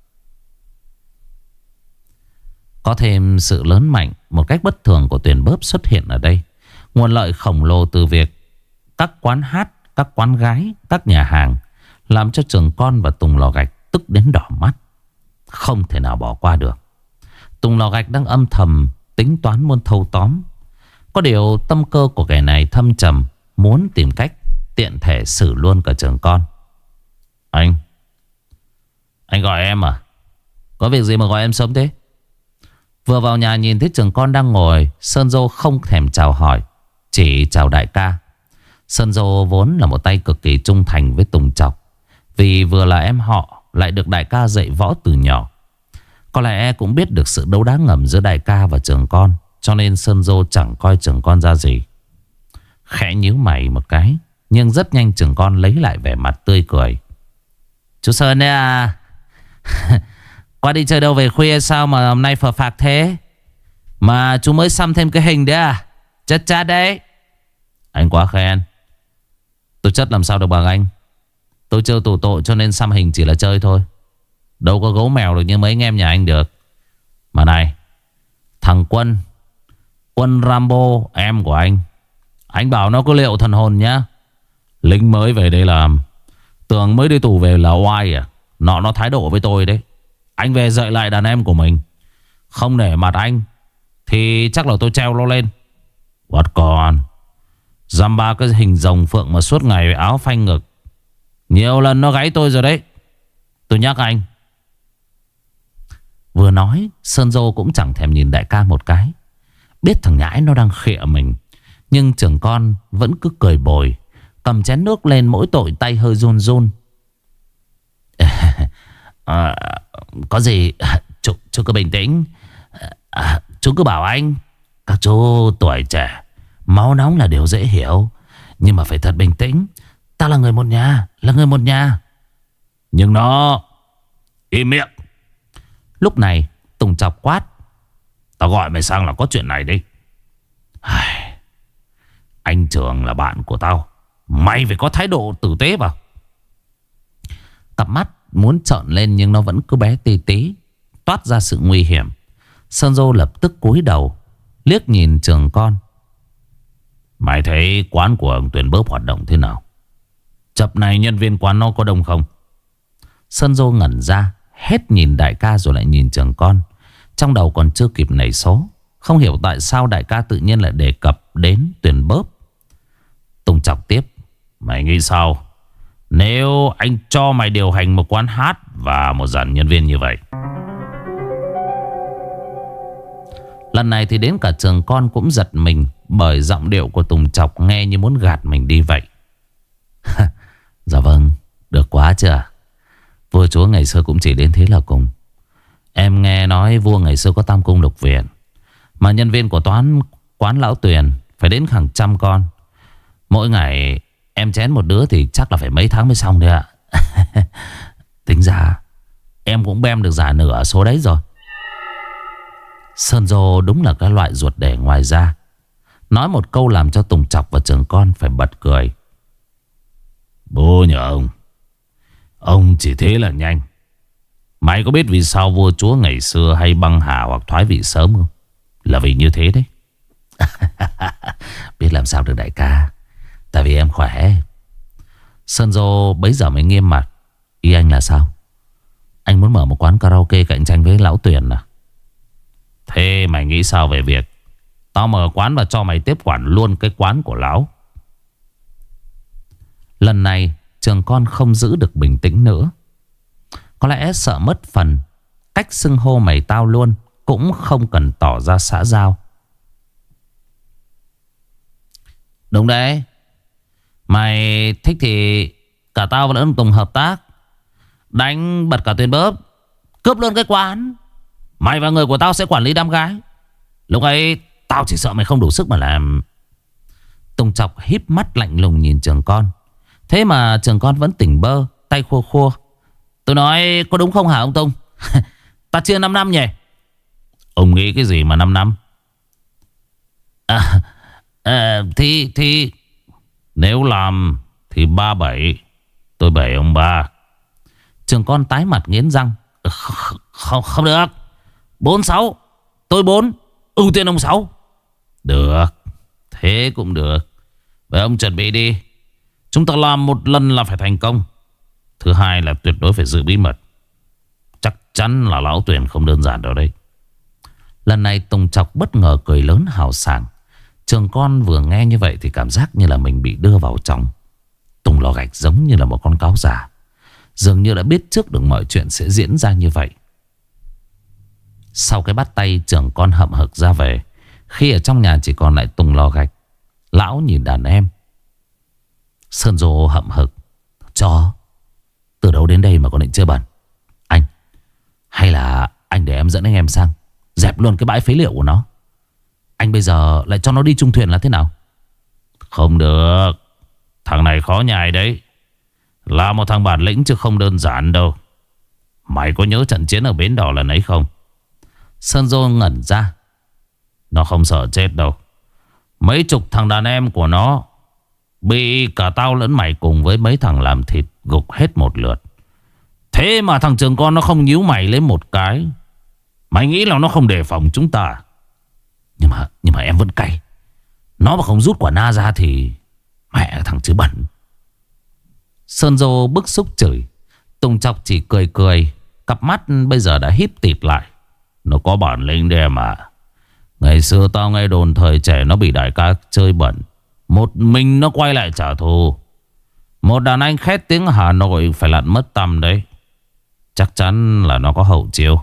Có thêm sự lớn mạnh một cách bất thường của Tuyền Bớp xuất hiện ở đây. Nguồn lợi khổng lồ từ việc các quán hát, các quán gái, các nhà hàng, làm cho Trường Con và Tùng Lò Gạch tức đến đỏ mắt. Không thể nào bỏ qua được. Tùng Lò Gạch đang âm thầm tính toán muốn thâu tóm. Có điều tâm cơ của kẻ này thâm trầm, muốn tìm cách tiện thể xử luôn cả Trường Con. Anh gọi em à? Có việc gì mà gọi em sớm thế? Vừa vào nhà nhìn thấy Trường Con đang ngồi, Sơn Dô không thèm chào hỏi, chỉ chào đại ca. Sơn Dô vốn là một tay cực kỳ trung thành với Tùng Chọc, vì vừa là em họ, lại được đại ca dạy võ từ nhỏ. Có lẽ cũng biết được sự đấu đá ngầm giữa đại ca và Trường Con, cho nên Sơn Dô chẳng coi Trường Con ra gì. Khẽ nhíu mày một cái, nhưng rất nhanh Trường Con lấy lại vẻ mặt tươi cười. Chú Sơn đấy à? Qua đi chơi đâu về khuya sao mà hôm nay phờ phạc thế? Mà chú mới xăm thêm cái hình đấy à? Chất chát đấy. Anh quá khen. Tôi chất làm sao được bằng anh. Tôi chơi tù tội cho nên xăm hình chỉ là chơi thôi. Đâu có gấu mèo được như mấy anh em nhà anh được. Mà này, thằng Quân Rambo, em của anh bảo nó có liệu thần hồn nhá. Lính mới về đây làm, tưởng mới đi tù về là oai à? Nó thái độ với tôi đấy. Anh về dạy lại đàn em của mình. Không nể mặt anh thì chắc là tôi treo nó lên. What còn. Dăm ba cái hình rồng phượng mà suốt ngày áo phanh ngực, nhiều lần nó gáy tôi rồi đấy. Tôi nhắc anh. Vừa nói, Sơn Dô cũng chẳng thèm nhìn đại ca một cái. Biết thằng nhãi nó đang khịa mình, nhưng Trường Con vẫn cứ cười bồi, cầm chén nước lên mỗi tội tay hơi run run. Có gì chú cứ bình tĩnh. Chú cứ bảo anh. Các chú tuổi trẻ, máu nóng là điều dễ hiểu, nhưng mà phải thật bình tĩnh. Ta là người một nhà, Nhưng nó im miệng. Lúc này Tùng Chọc quát. Tao gọi mày sang là có chuyện này đi. Anh Trường là bạn của tao, mày phải có thái độ tử tế vào. Cặp mắt muốn trợn lên nhưng nó vẫn cứ bé tí tí, toát ra sự nguy hiểm. Sơn Dô lập tức cúi đầu, liếc nhìn Trường Con. Mày thấy quán của ông Tuyền Bớp hoạt động thế nào? Chập này nhân viên quán nó có đông không? Sơn Dô ngẩn ra, hết nhìn đại ca rồi lại nhìn Trường Con. Trong đầu còn chưa kịp nảy số, không hiểu tại sao đại ca tự nhiên lại đề cập đến Tuyền Bớp. Tùng Chọc tiếp. Mày nghĩ sao nếu anh cho mày điều hành một quán hát và một dàn nhân viên như vậy? Lần này thì đến cả Trường Con cũng giật mình, bởi giọng điệu của Tùng Chọc nghe như muốn gạt mình đi vậy. Dạ vâng, được quá chưa? Vua chúa ngày xưa cũng chỉ đến thế là cùng. Em nghe nói vua ngày xưa có tam cung lục viện, mà nhân viên của quán lão Tuyền phải đến hàng trăm con. Mỗi ngày em chén một đứa thì chắc là phải mấy tháng mới xong đấy ạ. Tính ra em cũng bem được giả nửa số đấy rồi. Sơn Dô đúng là cái loại ruột để ngoài da. Nói một câu làm cho Tùng Chọc và Trường Con phải bật cười. Bố nhờ ông chỉ thế là nhanh. Mày có biết vì sao vua chúa ngày xưa hay băng hà hoặc thoái vị sớm không? Là vì như thế đấy. Biết làm sao được đại ca. Tại vì em khỏe. Sơn Dô bấy giờ mới nghiêm mặt. Ý anh là sao? Anh muốn mở một quán karaoke cạnh tranh với lão Tuyền à? Thế mày nghĩ sao về việc tao mở quán và cho mày tiếp quản luôn cái quán của lão? Lần này Trường Con không giữ được bình tĩnh nữa. Có lẽ sợ mất phần, cách xưng hô mày tao luôn cũng không cần tỏ ra xã giao. Đúng đấy. Mày thích thì cả tao và lẫn Tùng hợp tác, đánh bật cả Tuyền bớp, cướp luôn cái quán. Mày và người của tao sẽ quản lý đám gái. Lúc ấy tao chỉ sợ mày không đủ sức mà làm. Tùng Chọc híp mắt lạnh lùng nhìn Trường Con. Thế mà Trường Con vẫn tỉnh bơ, tay khua khua. Tôi nói có đúng không hả ông Tùng? Ta chia 5 năm nhỉ? Ông nghĩ cái gì mà 5 năm? Thì nếu làm thì 37. Tôi 7 ông 3. Trường Con tái mặt nghiến răng. Không được. 46. Tôi 4. Ưu tiên ông 6. Được. Thế cũng được. Vậy ông chuẩn bị đi. Chúng ta làm một lần là phải thành công. Thứ hai là tuyệt đối phải giữ bí mật. Chắc chắn là lão Tuyền không đơn giản đâu đấy. Lần này Tùng Chọc bất ngờ cười lớn hào sảng. Trường Con vừa nghe như vậy thì cảm giác như là mình bị đưa vào trong. Tùng lò gạch giống như là một con cáo già, dường như đã biết trước được mọi chuyện sẽ diễn ra như vậy. Sau cái bắt tay, Trường Con hậm hực ra về. Khi ở trong nhà chỉ còn lại Tùng lò gạch, lão nhìn đàn em. Sơn Dô hậm hực. Chó, từ đâu đến đây mà còn định chơi bẩn? Anh, hay là anh để em dẫn anh em sang dẹp luôn cái bãi phế liệu của nó. Anh bây giờ lại cho nó đi chung thuyền là thế nào? Không được. Thằng này khó nhai đấy. Là một thằng bản lĩnh chứ không đơn giản đâu. Mày có nhớ trận chiến ở bến đỏ lần ấy không? Sơn Dô ngẩn ra. Nó không sợ chết đâu. Mấy chục thằng đàn em của nó bị cả tao lẫn mày cùng với mấy thằng làm thịt gục hết một lượt. Thế mà thằng Trường Con nó không nhíu mày lên một cái. Mày nghĩ là nó không đề phòng chúng ta? Nhưng mà em vẫn cay. Nó mà không rút quả na ra thì mẹ thằng chứ bẩn. Sơn Dô bức xúc chửi. Tùng Chọc chỉ cười cười. Cặp mắt bây giờ đã híp tịt lại. Nó có bản lĩnh đấy mà. Ngày xưa tao nghe đồn thời trẻ nó bị đại ca chơi bẩn, một mình nó quay lại trả thù. Một đàn anh khét tiếng Hà Nội phải lặn mất tăm đấy. Chắc chắn là nó có hậu chiêu.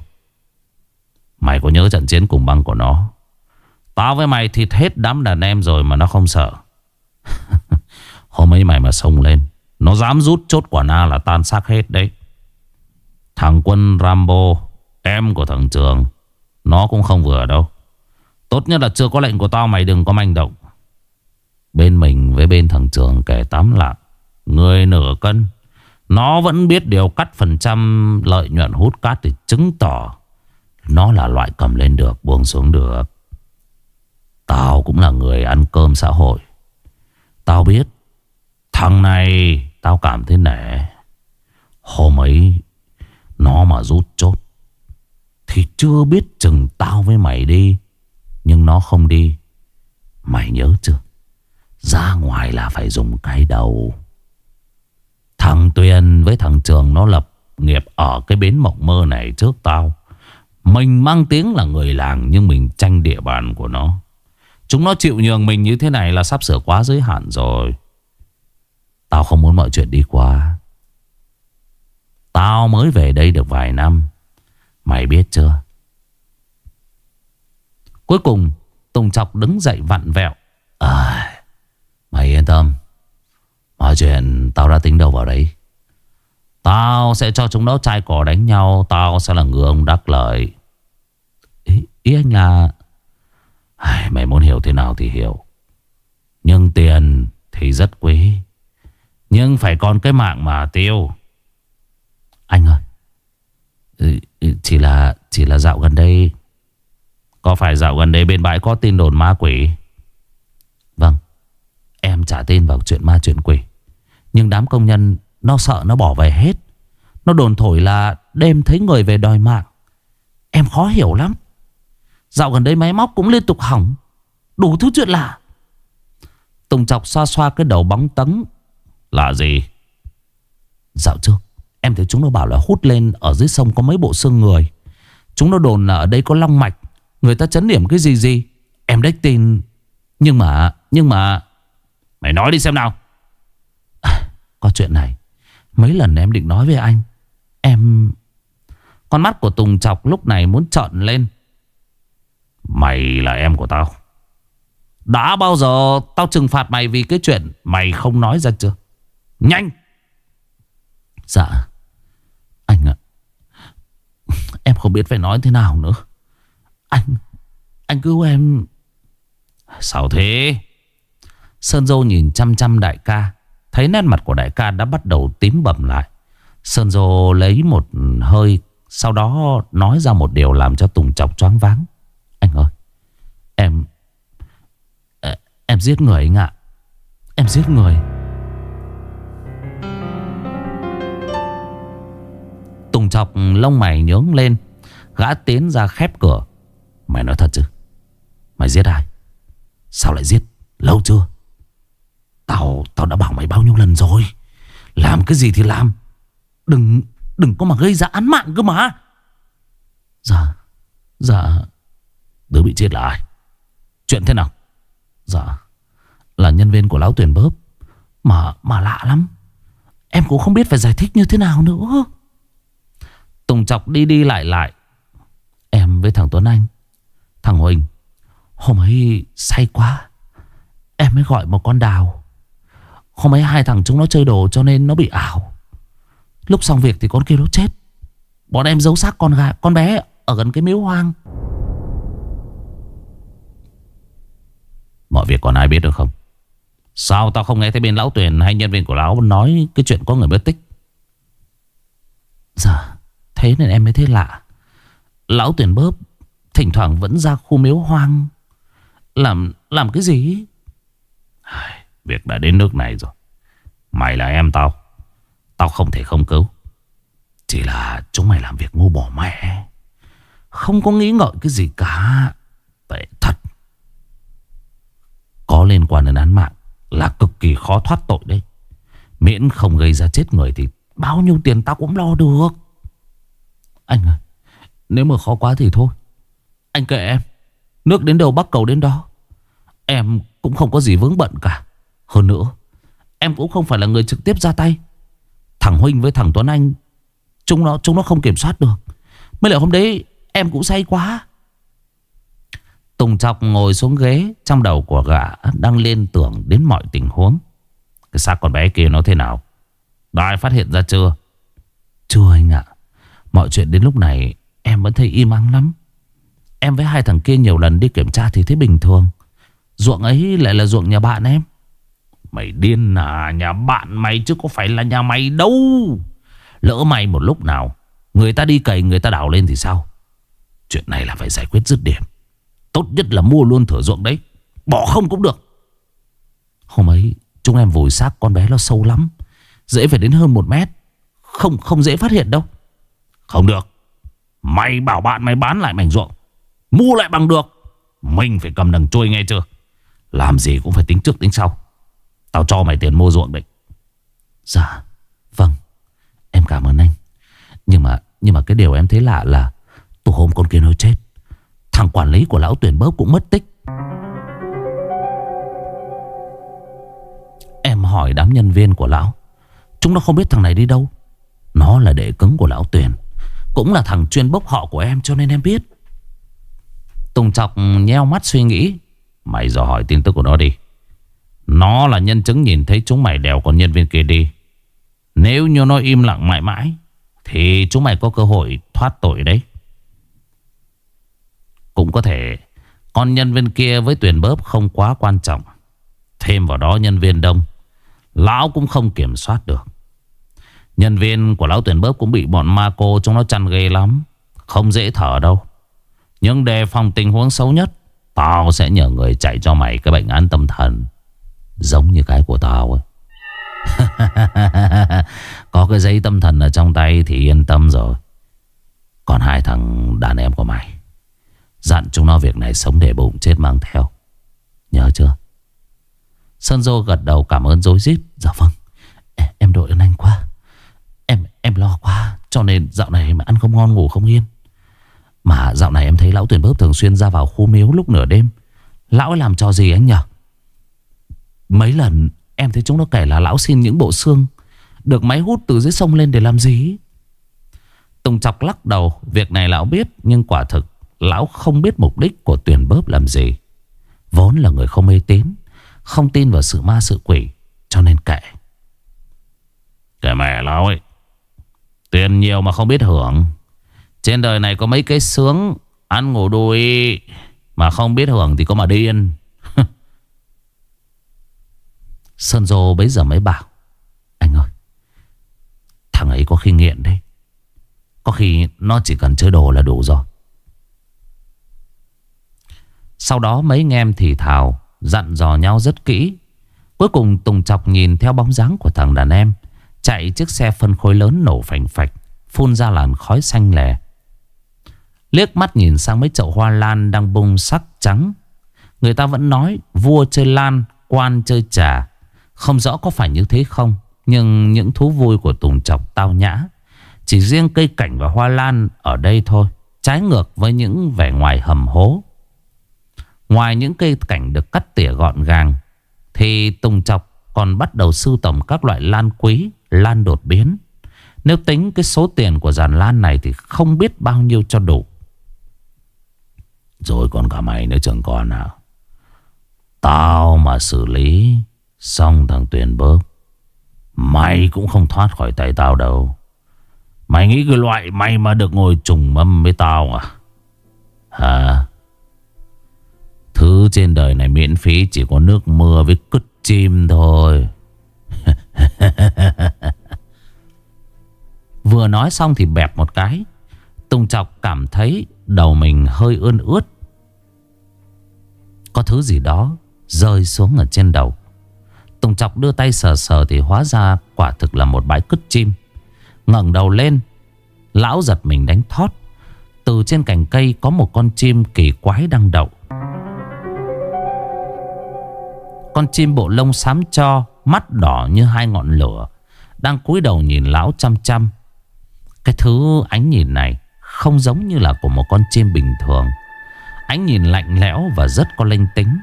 Mày có nhớ trận chiến cùng băng của nó? Tao với mày thịt hết đám đàn em rồi mà nó không sợ. Hôm ấy mày mà xông lên, nó dám rút chốt quả na là tan xác hết đấy. Thằng Quân Rambo, em của thằng Trường, nó cũng không vừa đâu. Tốt nhất là chưa có lệnh của tao mày đừng có manh động. Bên mình với bên thằng Trường kể 8 lạng, người nửa cân. Nó vẫn biết điều cắt phần trăm lợi nhuận hút cát thì chứng tỏ nó là loại cầm lên được buông xuống được. Tao cũng là người ăn cơm xã hội. Tao biết thằng này tao cảm thấy nể. Hôm ấy nó mà rút chốt thì chưa biết chừng tao với mày đi. Nhưng nó không đi. Mày nhớ chưa? Ra ngoài là phải dùng cái đầu. Thằng Tuyền với thằng Trường nó lập nghiệp ở cái bến Mộng Mơ này trước tao. Mình mang tiếng là người làng nhưng mình tranh địa bàn của nó. Chúng nó chịu nhường mình như thế này là sắp sửa quá giới hạn rồi. Tao không muốn mọi chuyện đi qua. Tao mới về đây được vài năm. Mày biết chưa? Cuối cùng Tùng Chọc đứng dậy vặn vẹo. Mày yên tâm, mọi chuyện tao đã tính đâu vào đấy. Tao sẽ cho chúng nó chai cỏ đánh nhau. Tao sẽ là người ông đắc lợi. Ý anh là... Mày muốn hiểu thế nào thì hiểu. Nhưng tiền thì rất quý, nhưng phải còn cái mạng mà tiêu. Anh ơi, chỉ là dạo gần đây. Có phải dạo gần đây bên bãi có tin đồn ma quỷ? Vâng, em chả tin vào chuyện ma chuyện quỷ. Nhưng đám công nhân nó sợ nó bỏ về hết. Nó đồn thổi là đêm thấy người về đòi mạng. Em khó hiểu lắm. Dạo gần đây máy móc cũng liên tục hỏng, đủ thứ chuyện lạ. Tùng Chọc xoa xoa cái đầu bóng tấn. Lạ gì? Dạo trước em thấy chúng nó bảo là hút lên ở dưới sông có mấy bộ xương người. Chúng nó đồn là ở đây có long mạch, người ta trấn điểm cái gì. Em đếch tin. Nhưng mà Mày nói đi xem nào. Có chuyện này, mấy lần em định nói với anh. Con mắt của Tùng Chọc lúc này muốn trợn lên. Mày là em của tao. Đã bao giờ tao trừng phạt mày vì cái chuyện mày không nói ra chưa? Nhanh. Dạ anh ạ, em không biết phải nói thế nào nữa. Anh cứu em. Sao thế? Sơn Dô nhìn chăm chăm đại ca, thấy nét mặt của đại ca đã bắt đầu tím bầm lại. Sơn Dô lấy một hơi, sau đó nói ra một điều làm cho Tùng Chọc choáng váng. Anh ơi, em giết người anh ạ. Em giết người. Tùng Chọc lông mày nhướng lên. Gã tiến ra khép cửa. Mày nói thật chứ? Mày giết ai? Sao lại giết? Lâu chưa? Tao đã bảo mày bao nhiêu lần rồi. Làm cái gì thì làm. Đừng có mà gây ra án mạng cơ mà. Dạ Đứa bị chết là ai? Chuyện thế nào? Dạ là nhân viên của lão Tuyển Bớp. Mà lạ lắm, em cũng không biết phải giải thích như thế nào nữa. Tùng Chọc đi lại. Em với thằng Tuấn Anh, thằng Huỳnh, hôm ấy say quá, em mới gọi một con Đào. Hôm ấy hai thằng chúng nó chơi đồ cho nên nó bị ảo. Lúc xong việc thì con kia nó chết. Bọn em giấu xác con bé ở gần cái miếu hoang. Mọi việc còn ai biết được không? Sao tao không nghe thấy bên lão Tuyền hay nhân viên của lão nói cái chuyện có người mất tích? Dạ, thế nên em mới thấy lạ. Lão Tuyển Bớp thỉnh thoảng vẫn ra khu miếu hoang. Làm cái gì? Việc đã đến nước này rồi. Mày là em tao, tao không thể không cứu. Chỉ là chúng mày làm việc ngu bỏ mẹ, không có nghĩ ngợi cái gì cả. Tệ thật. Có liên quan đến án mạng là cực kỳ khó thoát tội đấy. Miễn không gây ra chết người thì bao nhiêu tiền tao cũng lo được. Anh ơi, nếu mà khó quá thì thôi, anh kệ em. Nước đến đâu bắc cầu đến đó. Em cũng không có gì vướng bận cả. Hơn nữa, em cũng không phải là người trực tiếp ra tay. Thằng Huynh với thằng Tuấn Anh, chúng nó không kiểm soát được. Mới lại hôm đấy em cũng say quá. Tùng Chọc ngồi xuống ghế. Trong đầu của gã đang liên tưởng đến mọi tình huống. Cái xác con bé kia nó thế nào? Đã ai phát hiện ra chưa? Chưa anh ạ. Mọi chuyện đến lúc này em vẫn thấy im ắng lắm. Em với hai thằng kia nhiều lần đi kiểm tra thì thấy bình thường. Ruộng ấy lại là ruộng nhà bạn em. Mày điên à? Nhà bạn mày chứ có phải là nhà mày đâu. Lỡ mày một lúc nào người ta đi cày, người ta đào lên thì sao? Chuyện này là phải giải quyết dứt điểm. Tốt nhất là mua luôn thửa ruộng đấy, bỏ không cũng được. Hôm ấy chúng em vùi xác con bé nó sâu lắm, dễ phải đến hơn 1 mét. Không dễ phát hiện đâu. Không được. Mày bảo bạn mày bán lại mảnh ruộng, mua lại bằng được. Mình phải cầm đằng trôi nghe chưa? Làm gì cũng phải tính trước tính sau. Tao cho mày tiền mua ruộng đấy. Dạ vâng, em cảm ơn anh. Nhưng mà cái điều em thấy lạ là từ hôm con kia nó chết, thằng quản lý của lão Tuyển Bớp cũng mất tích. Em hỏi đám nhân viên của lão, chúng nó không biết thằng này đi đâu. Nó là đệ cứng của lão Tuyển, cũng là thằng chuyên bốc họ của em, cho nên em biết. Tùng Chọc nheo mắt suy nghĩ. Mày dò hỏi tin tức của nó đi. Nó là nhân chứng nhìn thấy chúng mày đèo con nhân viên kia đi. Nếu như nó im lặng mãi mãi thì chúng mày có cơ hội thoát tội đấy. Cũng có thể con nhân viên kia với Tuyền bớp không quá quan trọng. Thêm vào đó nhân viên đông, lão cũng không kiểm soát được. Nhân viên của lão Tuyền bớp cũng bị bọn ma cô chúng nó chăn ghê lắm. Không dễ thở đâu. Nhưng đề phòng tình huống xấu nhất, tao sẽ nhờ người chạy cho mày cái bệnh án tâm thần giống như cái của tao ấy. Có cái giấy tâm thần ở trong tay thì yên tâm rồi. Còn hai thằng đàn em của mày, dặn chúng nó việc này sống để bụng chết mang theo. Nhớ chưa? Sơn Dô gật đầu cảm ơn rối rít. Dạ vâng. Em đội ơn anh quá. Em lo quá, cho nên dạo này mà ăn không ngon ngủ không yên. Mà dạo này em thấy lão Tuyền bớp thường xuyên ra vào khu miếu lúc nửa đêm. Lão ấy làm trò gì anh nhỉ? Mấy lần em thấy chúng nó kể là lão xin những bộ xương được máy hút từ dưới sông lên để làm gì. Tùng Chọc lắc đầu. Việc này lão biết, nhưng quả thực lão không biết mục đích của Tuyền bớp làm gì. Vốn là người không mê tín, không tin vào sự ma sự quỷ, cho nên kệ. Kệ mẹ lão ấy. Tiền nhiều mà không biết hưởng. Trên đời này có mấy cái sướng ăn ngủ đùi mà không biết hưởng thì có mà điên. Sơn Dô bấy giờ mới bảo: anh ơi, thằng ấy có khi nghiện đấy. Có khi nó chỉ cần chơi đồ là đủ rồi. Sau đó mấy anh em thì thào dặn dò nhau rất kỹ. Cuối cùng Tùng Chọc nhìn theo bóng dáng của thằng đàn em chạy chiếc xe phân khối lớn nổ phành phạch, phun ra làn khói xanh lè. Liếc mắt nhìn sang mấy chậu hoa lan đang bung sắc trắng. Người ta vẫn nói vua chơi lan, quan chơi trà. Không rõ có phải như thế không, nhưng những thú vui của Tùng Chọc tao nhã. Chỉ riêng cây cảnh và hoa lan ở đây thôi, trái ngược với những vẻ ngoài hầm hố. Ngoài những cây cảnh được cắt tỉa gọn gàng, thì Tùng Chọc còn bắt đầu sưu tầm các loại lan quý, lan đột biến. Nếu tính cái số tiền của dàn lan này thì không biết bao nhiêu cho đủ. Rồi còn cả mày nữa chẳng còn nào. Tao mà xử lý xong thằng Tuyền bớp, mày cũng không thoát khỏi tay tao đâu. Mày nghĩ cái loại mày mà được ngồi trùng mâm với tao à? Hả? Thứ trên đời này miễn phí chỉ có nước mưa với cứt chim thôi. Vừa nói xong thì bẹp một cái, Tùng Chọc cảm thấy đầu mình hơi ươn ướt. Có thứ gì đó rơi xuống ở trên đầu. Tùng Chọc đưa tay sờ sờ thì hóa ra quả thực là một bãi cứt chim. Ngẩng đầu lên, lão giật mình đánh thót. Từ trên cành cây có một con chim kỳ quái đang đậu. Con chim bộ lông xám cho, mắt đỏ như hai ngọn lửa, đang cúi đầu nhìn lão chăm chăm. Cái thứ ánh nhìn này không giống như là của một con chim bình thường. Ánh nhìn lạnh lẽo và rất có linh tính.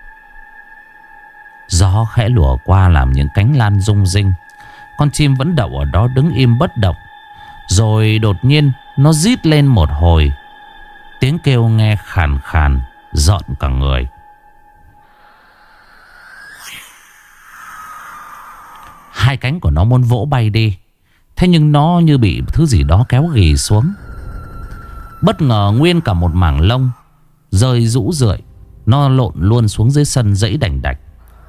Gió khẽ lùa qua làm những cánh lan rung rinh. Con chim vẫn đậu ở đó đứng im bất động. Rồi đột nhiên nó rít lên một hồi. Tiếng kêu nghe khàn khàn, rợn cả người. Hai cánh của nó muốn vỗ bay đi, thế nhưng nó như bị thứ gì đó kéo ghì xuống. Bất ngờ nguyên cả một mảng lông rơi rũ rượi. Nó lộn luôn xuống dưới sân dãy đành đạch.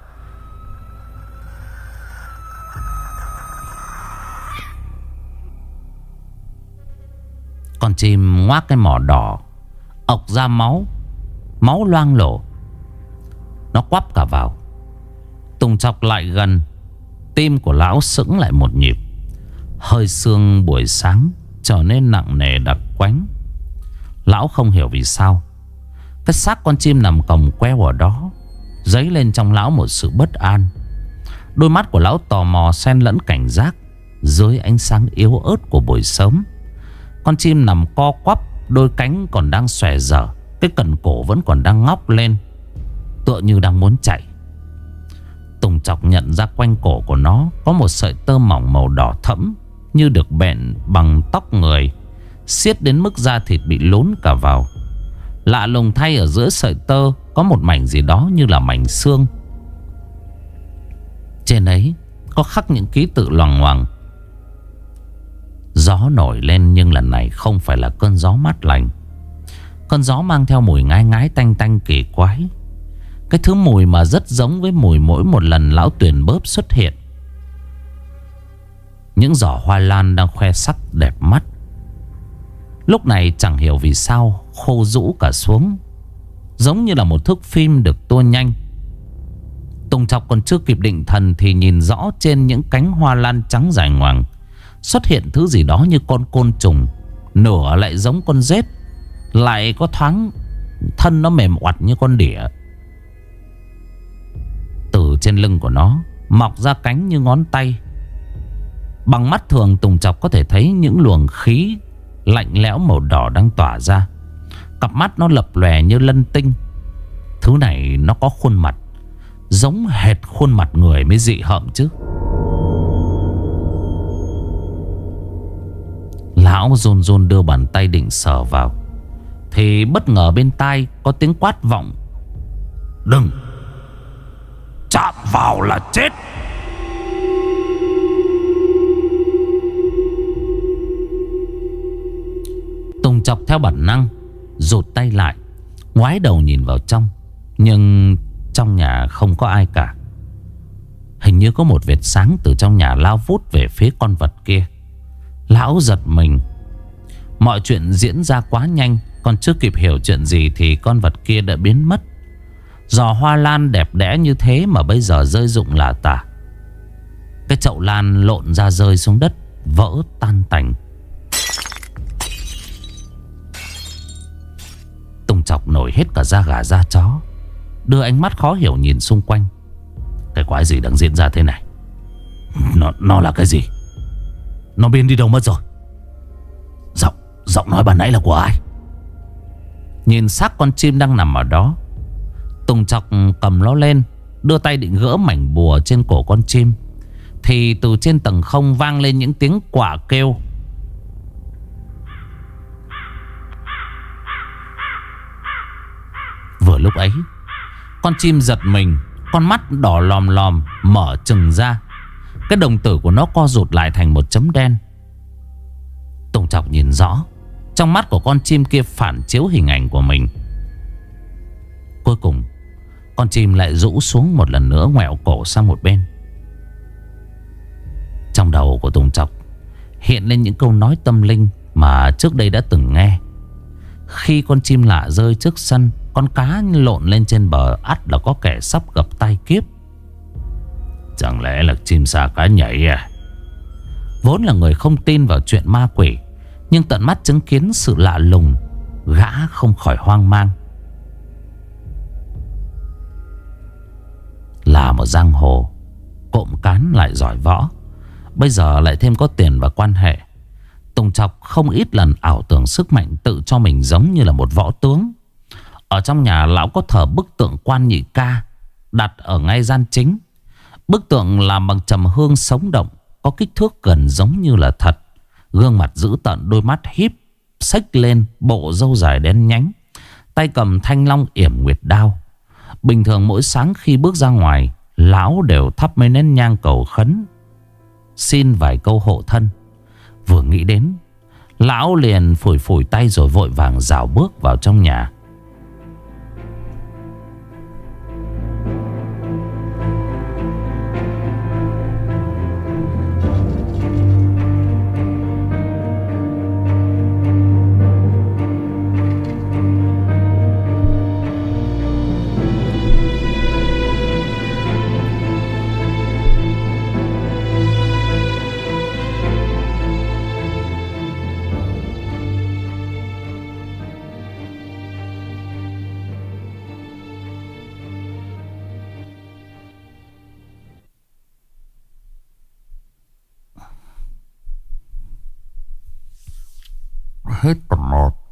Con chim ngoác cái mỏ đỏ, ọc ra máu, máu loang lổ. Nó quắp cả vào. Tùng Chọc lại gần. Tim của lão sững lại một nhịp. Hơi sương buổi sáng trở nên nặng nề đặc quánh. Lão không hiểu vì sao cái xác con chim nằm còng queo ở đó dấy lên trong lão một sự bất an. Đôi mắt của lão tò mò xen lẫn cảnh giác. Dưới ánh sáng yếu ớt của buổi sớm, con chim nằm co quắp, đôi cánh còn đang xòe dở, cái cần cổ vẫn còn đang ngóc lên, tựa như đang muốn chạy. Tùng Chọc nhận ra quanh cổ của nó có một sợi tơ mỏng màu đỏ thẫm, như được bện bằng tóc người, siết đến mức da thịt bị lún cả vào. Lạ lùng thay, ở giữa sợi tơ có một mảnh gì đó như là mảnh xương. Trên ấy có khắc những ký tự loằng ngoằng, Gió nổi lên nhưng lần này không phải là cơn gió mát lành. Cơn gió mang theo mùi ngai ngái tanh tanh kỳ quái. Cái thứ mùi mà rất giống với mùi mỗi một lần lão Tuyền Bớp xuất hiện. Những giỏ hoa lan đang khoe sắc đẹp mắt lúc này chẳng hiểu vì sao khô rũ cả xuống, giống như là một thước phim được tua nhanh. Tùng Chọc còn chưa kịp định thần thì nhìn rõ trên những cánh hoa lan trắng dài ngoằng xuất hiện thứ gì đó như con côn trùng, nửa lại giống con rết, lại có thoáng thân nó mềm oặt như con đỉa. Từ trên lưng của nó mọc ra cánh như ngón tay. Bằng mắt thường Tùng Chọc có thể thấy những luồng khí lạnh lẽo màu đỏ đang tỏa ra. Cặp mắt nó lập lòe như lân tinh. Thứ này nó có khuôn mặt giống hệt khuôn mặt người mới dị hợm chứ. Lão run run đưa bàn tay định sờ vào thì bất ngờ bên tai có tiếng quát vọng: "Đừng chạm vào là chết." Tùng Chọc theo bản năng rụt tay lại, ngoái đầu nhìn vào trong. Nhưng trong nhà không có ai cả. Hình như có một vệt sáng từ trong nhà lao vút về phía con vật kia. Lão giật mình. Mọi chuyện diễn ra quá nhanh. Còn chưa kịp hiểu chuyện gì thì con vật kia đã biến mất. Giò hoa lan đẹp đẽ như thế mà bây giờ rơi rụng lả tả. Cái chậu lan lộn ra rơi xuống đất, vỡ tan tành. Tùng Chọc nổi hết cả da gà da chó, đưa ánh mắt khó hiểu nhìn xung quanh. Cái quái gì đang diễn ra thế này? Nó là cái gì? Nó biến đi đâu mất rồi? Giọng nói ban nãy là của ai? Nhìn xác con chim đang nằm ở đó, Tùng Chọc cầm nó lên, đưa tay định gỡ mảnh bùa trên cổ con chim thì từ trên tầng không vang lên những tiếng quạ kêu. Vừa lúc ấy, con chim giật mình, con mắt đỏ lòm lòm mở trừng ra. Cái đồng tử của nó co rụt lại thành một chấm đen. Tùng Chọc nhìn rõ, trong mắt của con chim kia phản chiếu hình ảnh của mình. Cuối cùng con chim lại rũ xuống một lần nữa, ngoẹo cổ sang một bên. Trong đầu của Tùng Chọc hiện lên những câu nói tâm linh mà trước đây đã từng nghe. Khi con chim lạ rơi trước sân, con cá lộn lên trên bờ, ắt là có kẻ sắp gặp tai kiếp. Chẳng lẽ là chim sa cá nhảy à? Vốn là người không tin vào chuyện ma quỷ, nhưng tận mắt chứng kiến sự lạ lùng, gã không khỏi hoang mang. Là một giang hồ, cộm cán lại giỏi võ, bây giờ lại thêm có tiền và quan hệ. Tùng Chọc không ít lần ảo tưởng sức mạnh tự cho mình giống như là một võ tướng. Ở trong nhà lão có thờ bức tượng Quan Nhị Ca đặt ở ngay gian chính. Bức tượng làm bằng trầm hương sống động, có kích thước gần giống như là thật. Gương mặt dữ tợn, đôi mắt híp xếch lên, bộ râu dài đen nhánh, tay cầm thanh long yểm nguyệt đao. Bình thường mỗi sáng khi bước ra ngoài, lão đều thắp mấy nén nhang cầu khấn, xin vài câu hộ thân. Vừa nghĩ đến, lão liền phủi phủi tay rồi vội vàng rảo bước vào trong nhà. Hết tập 1.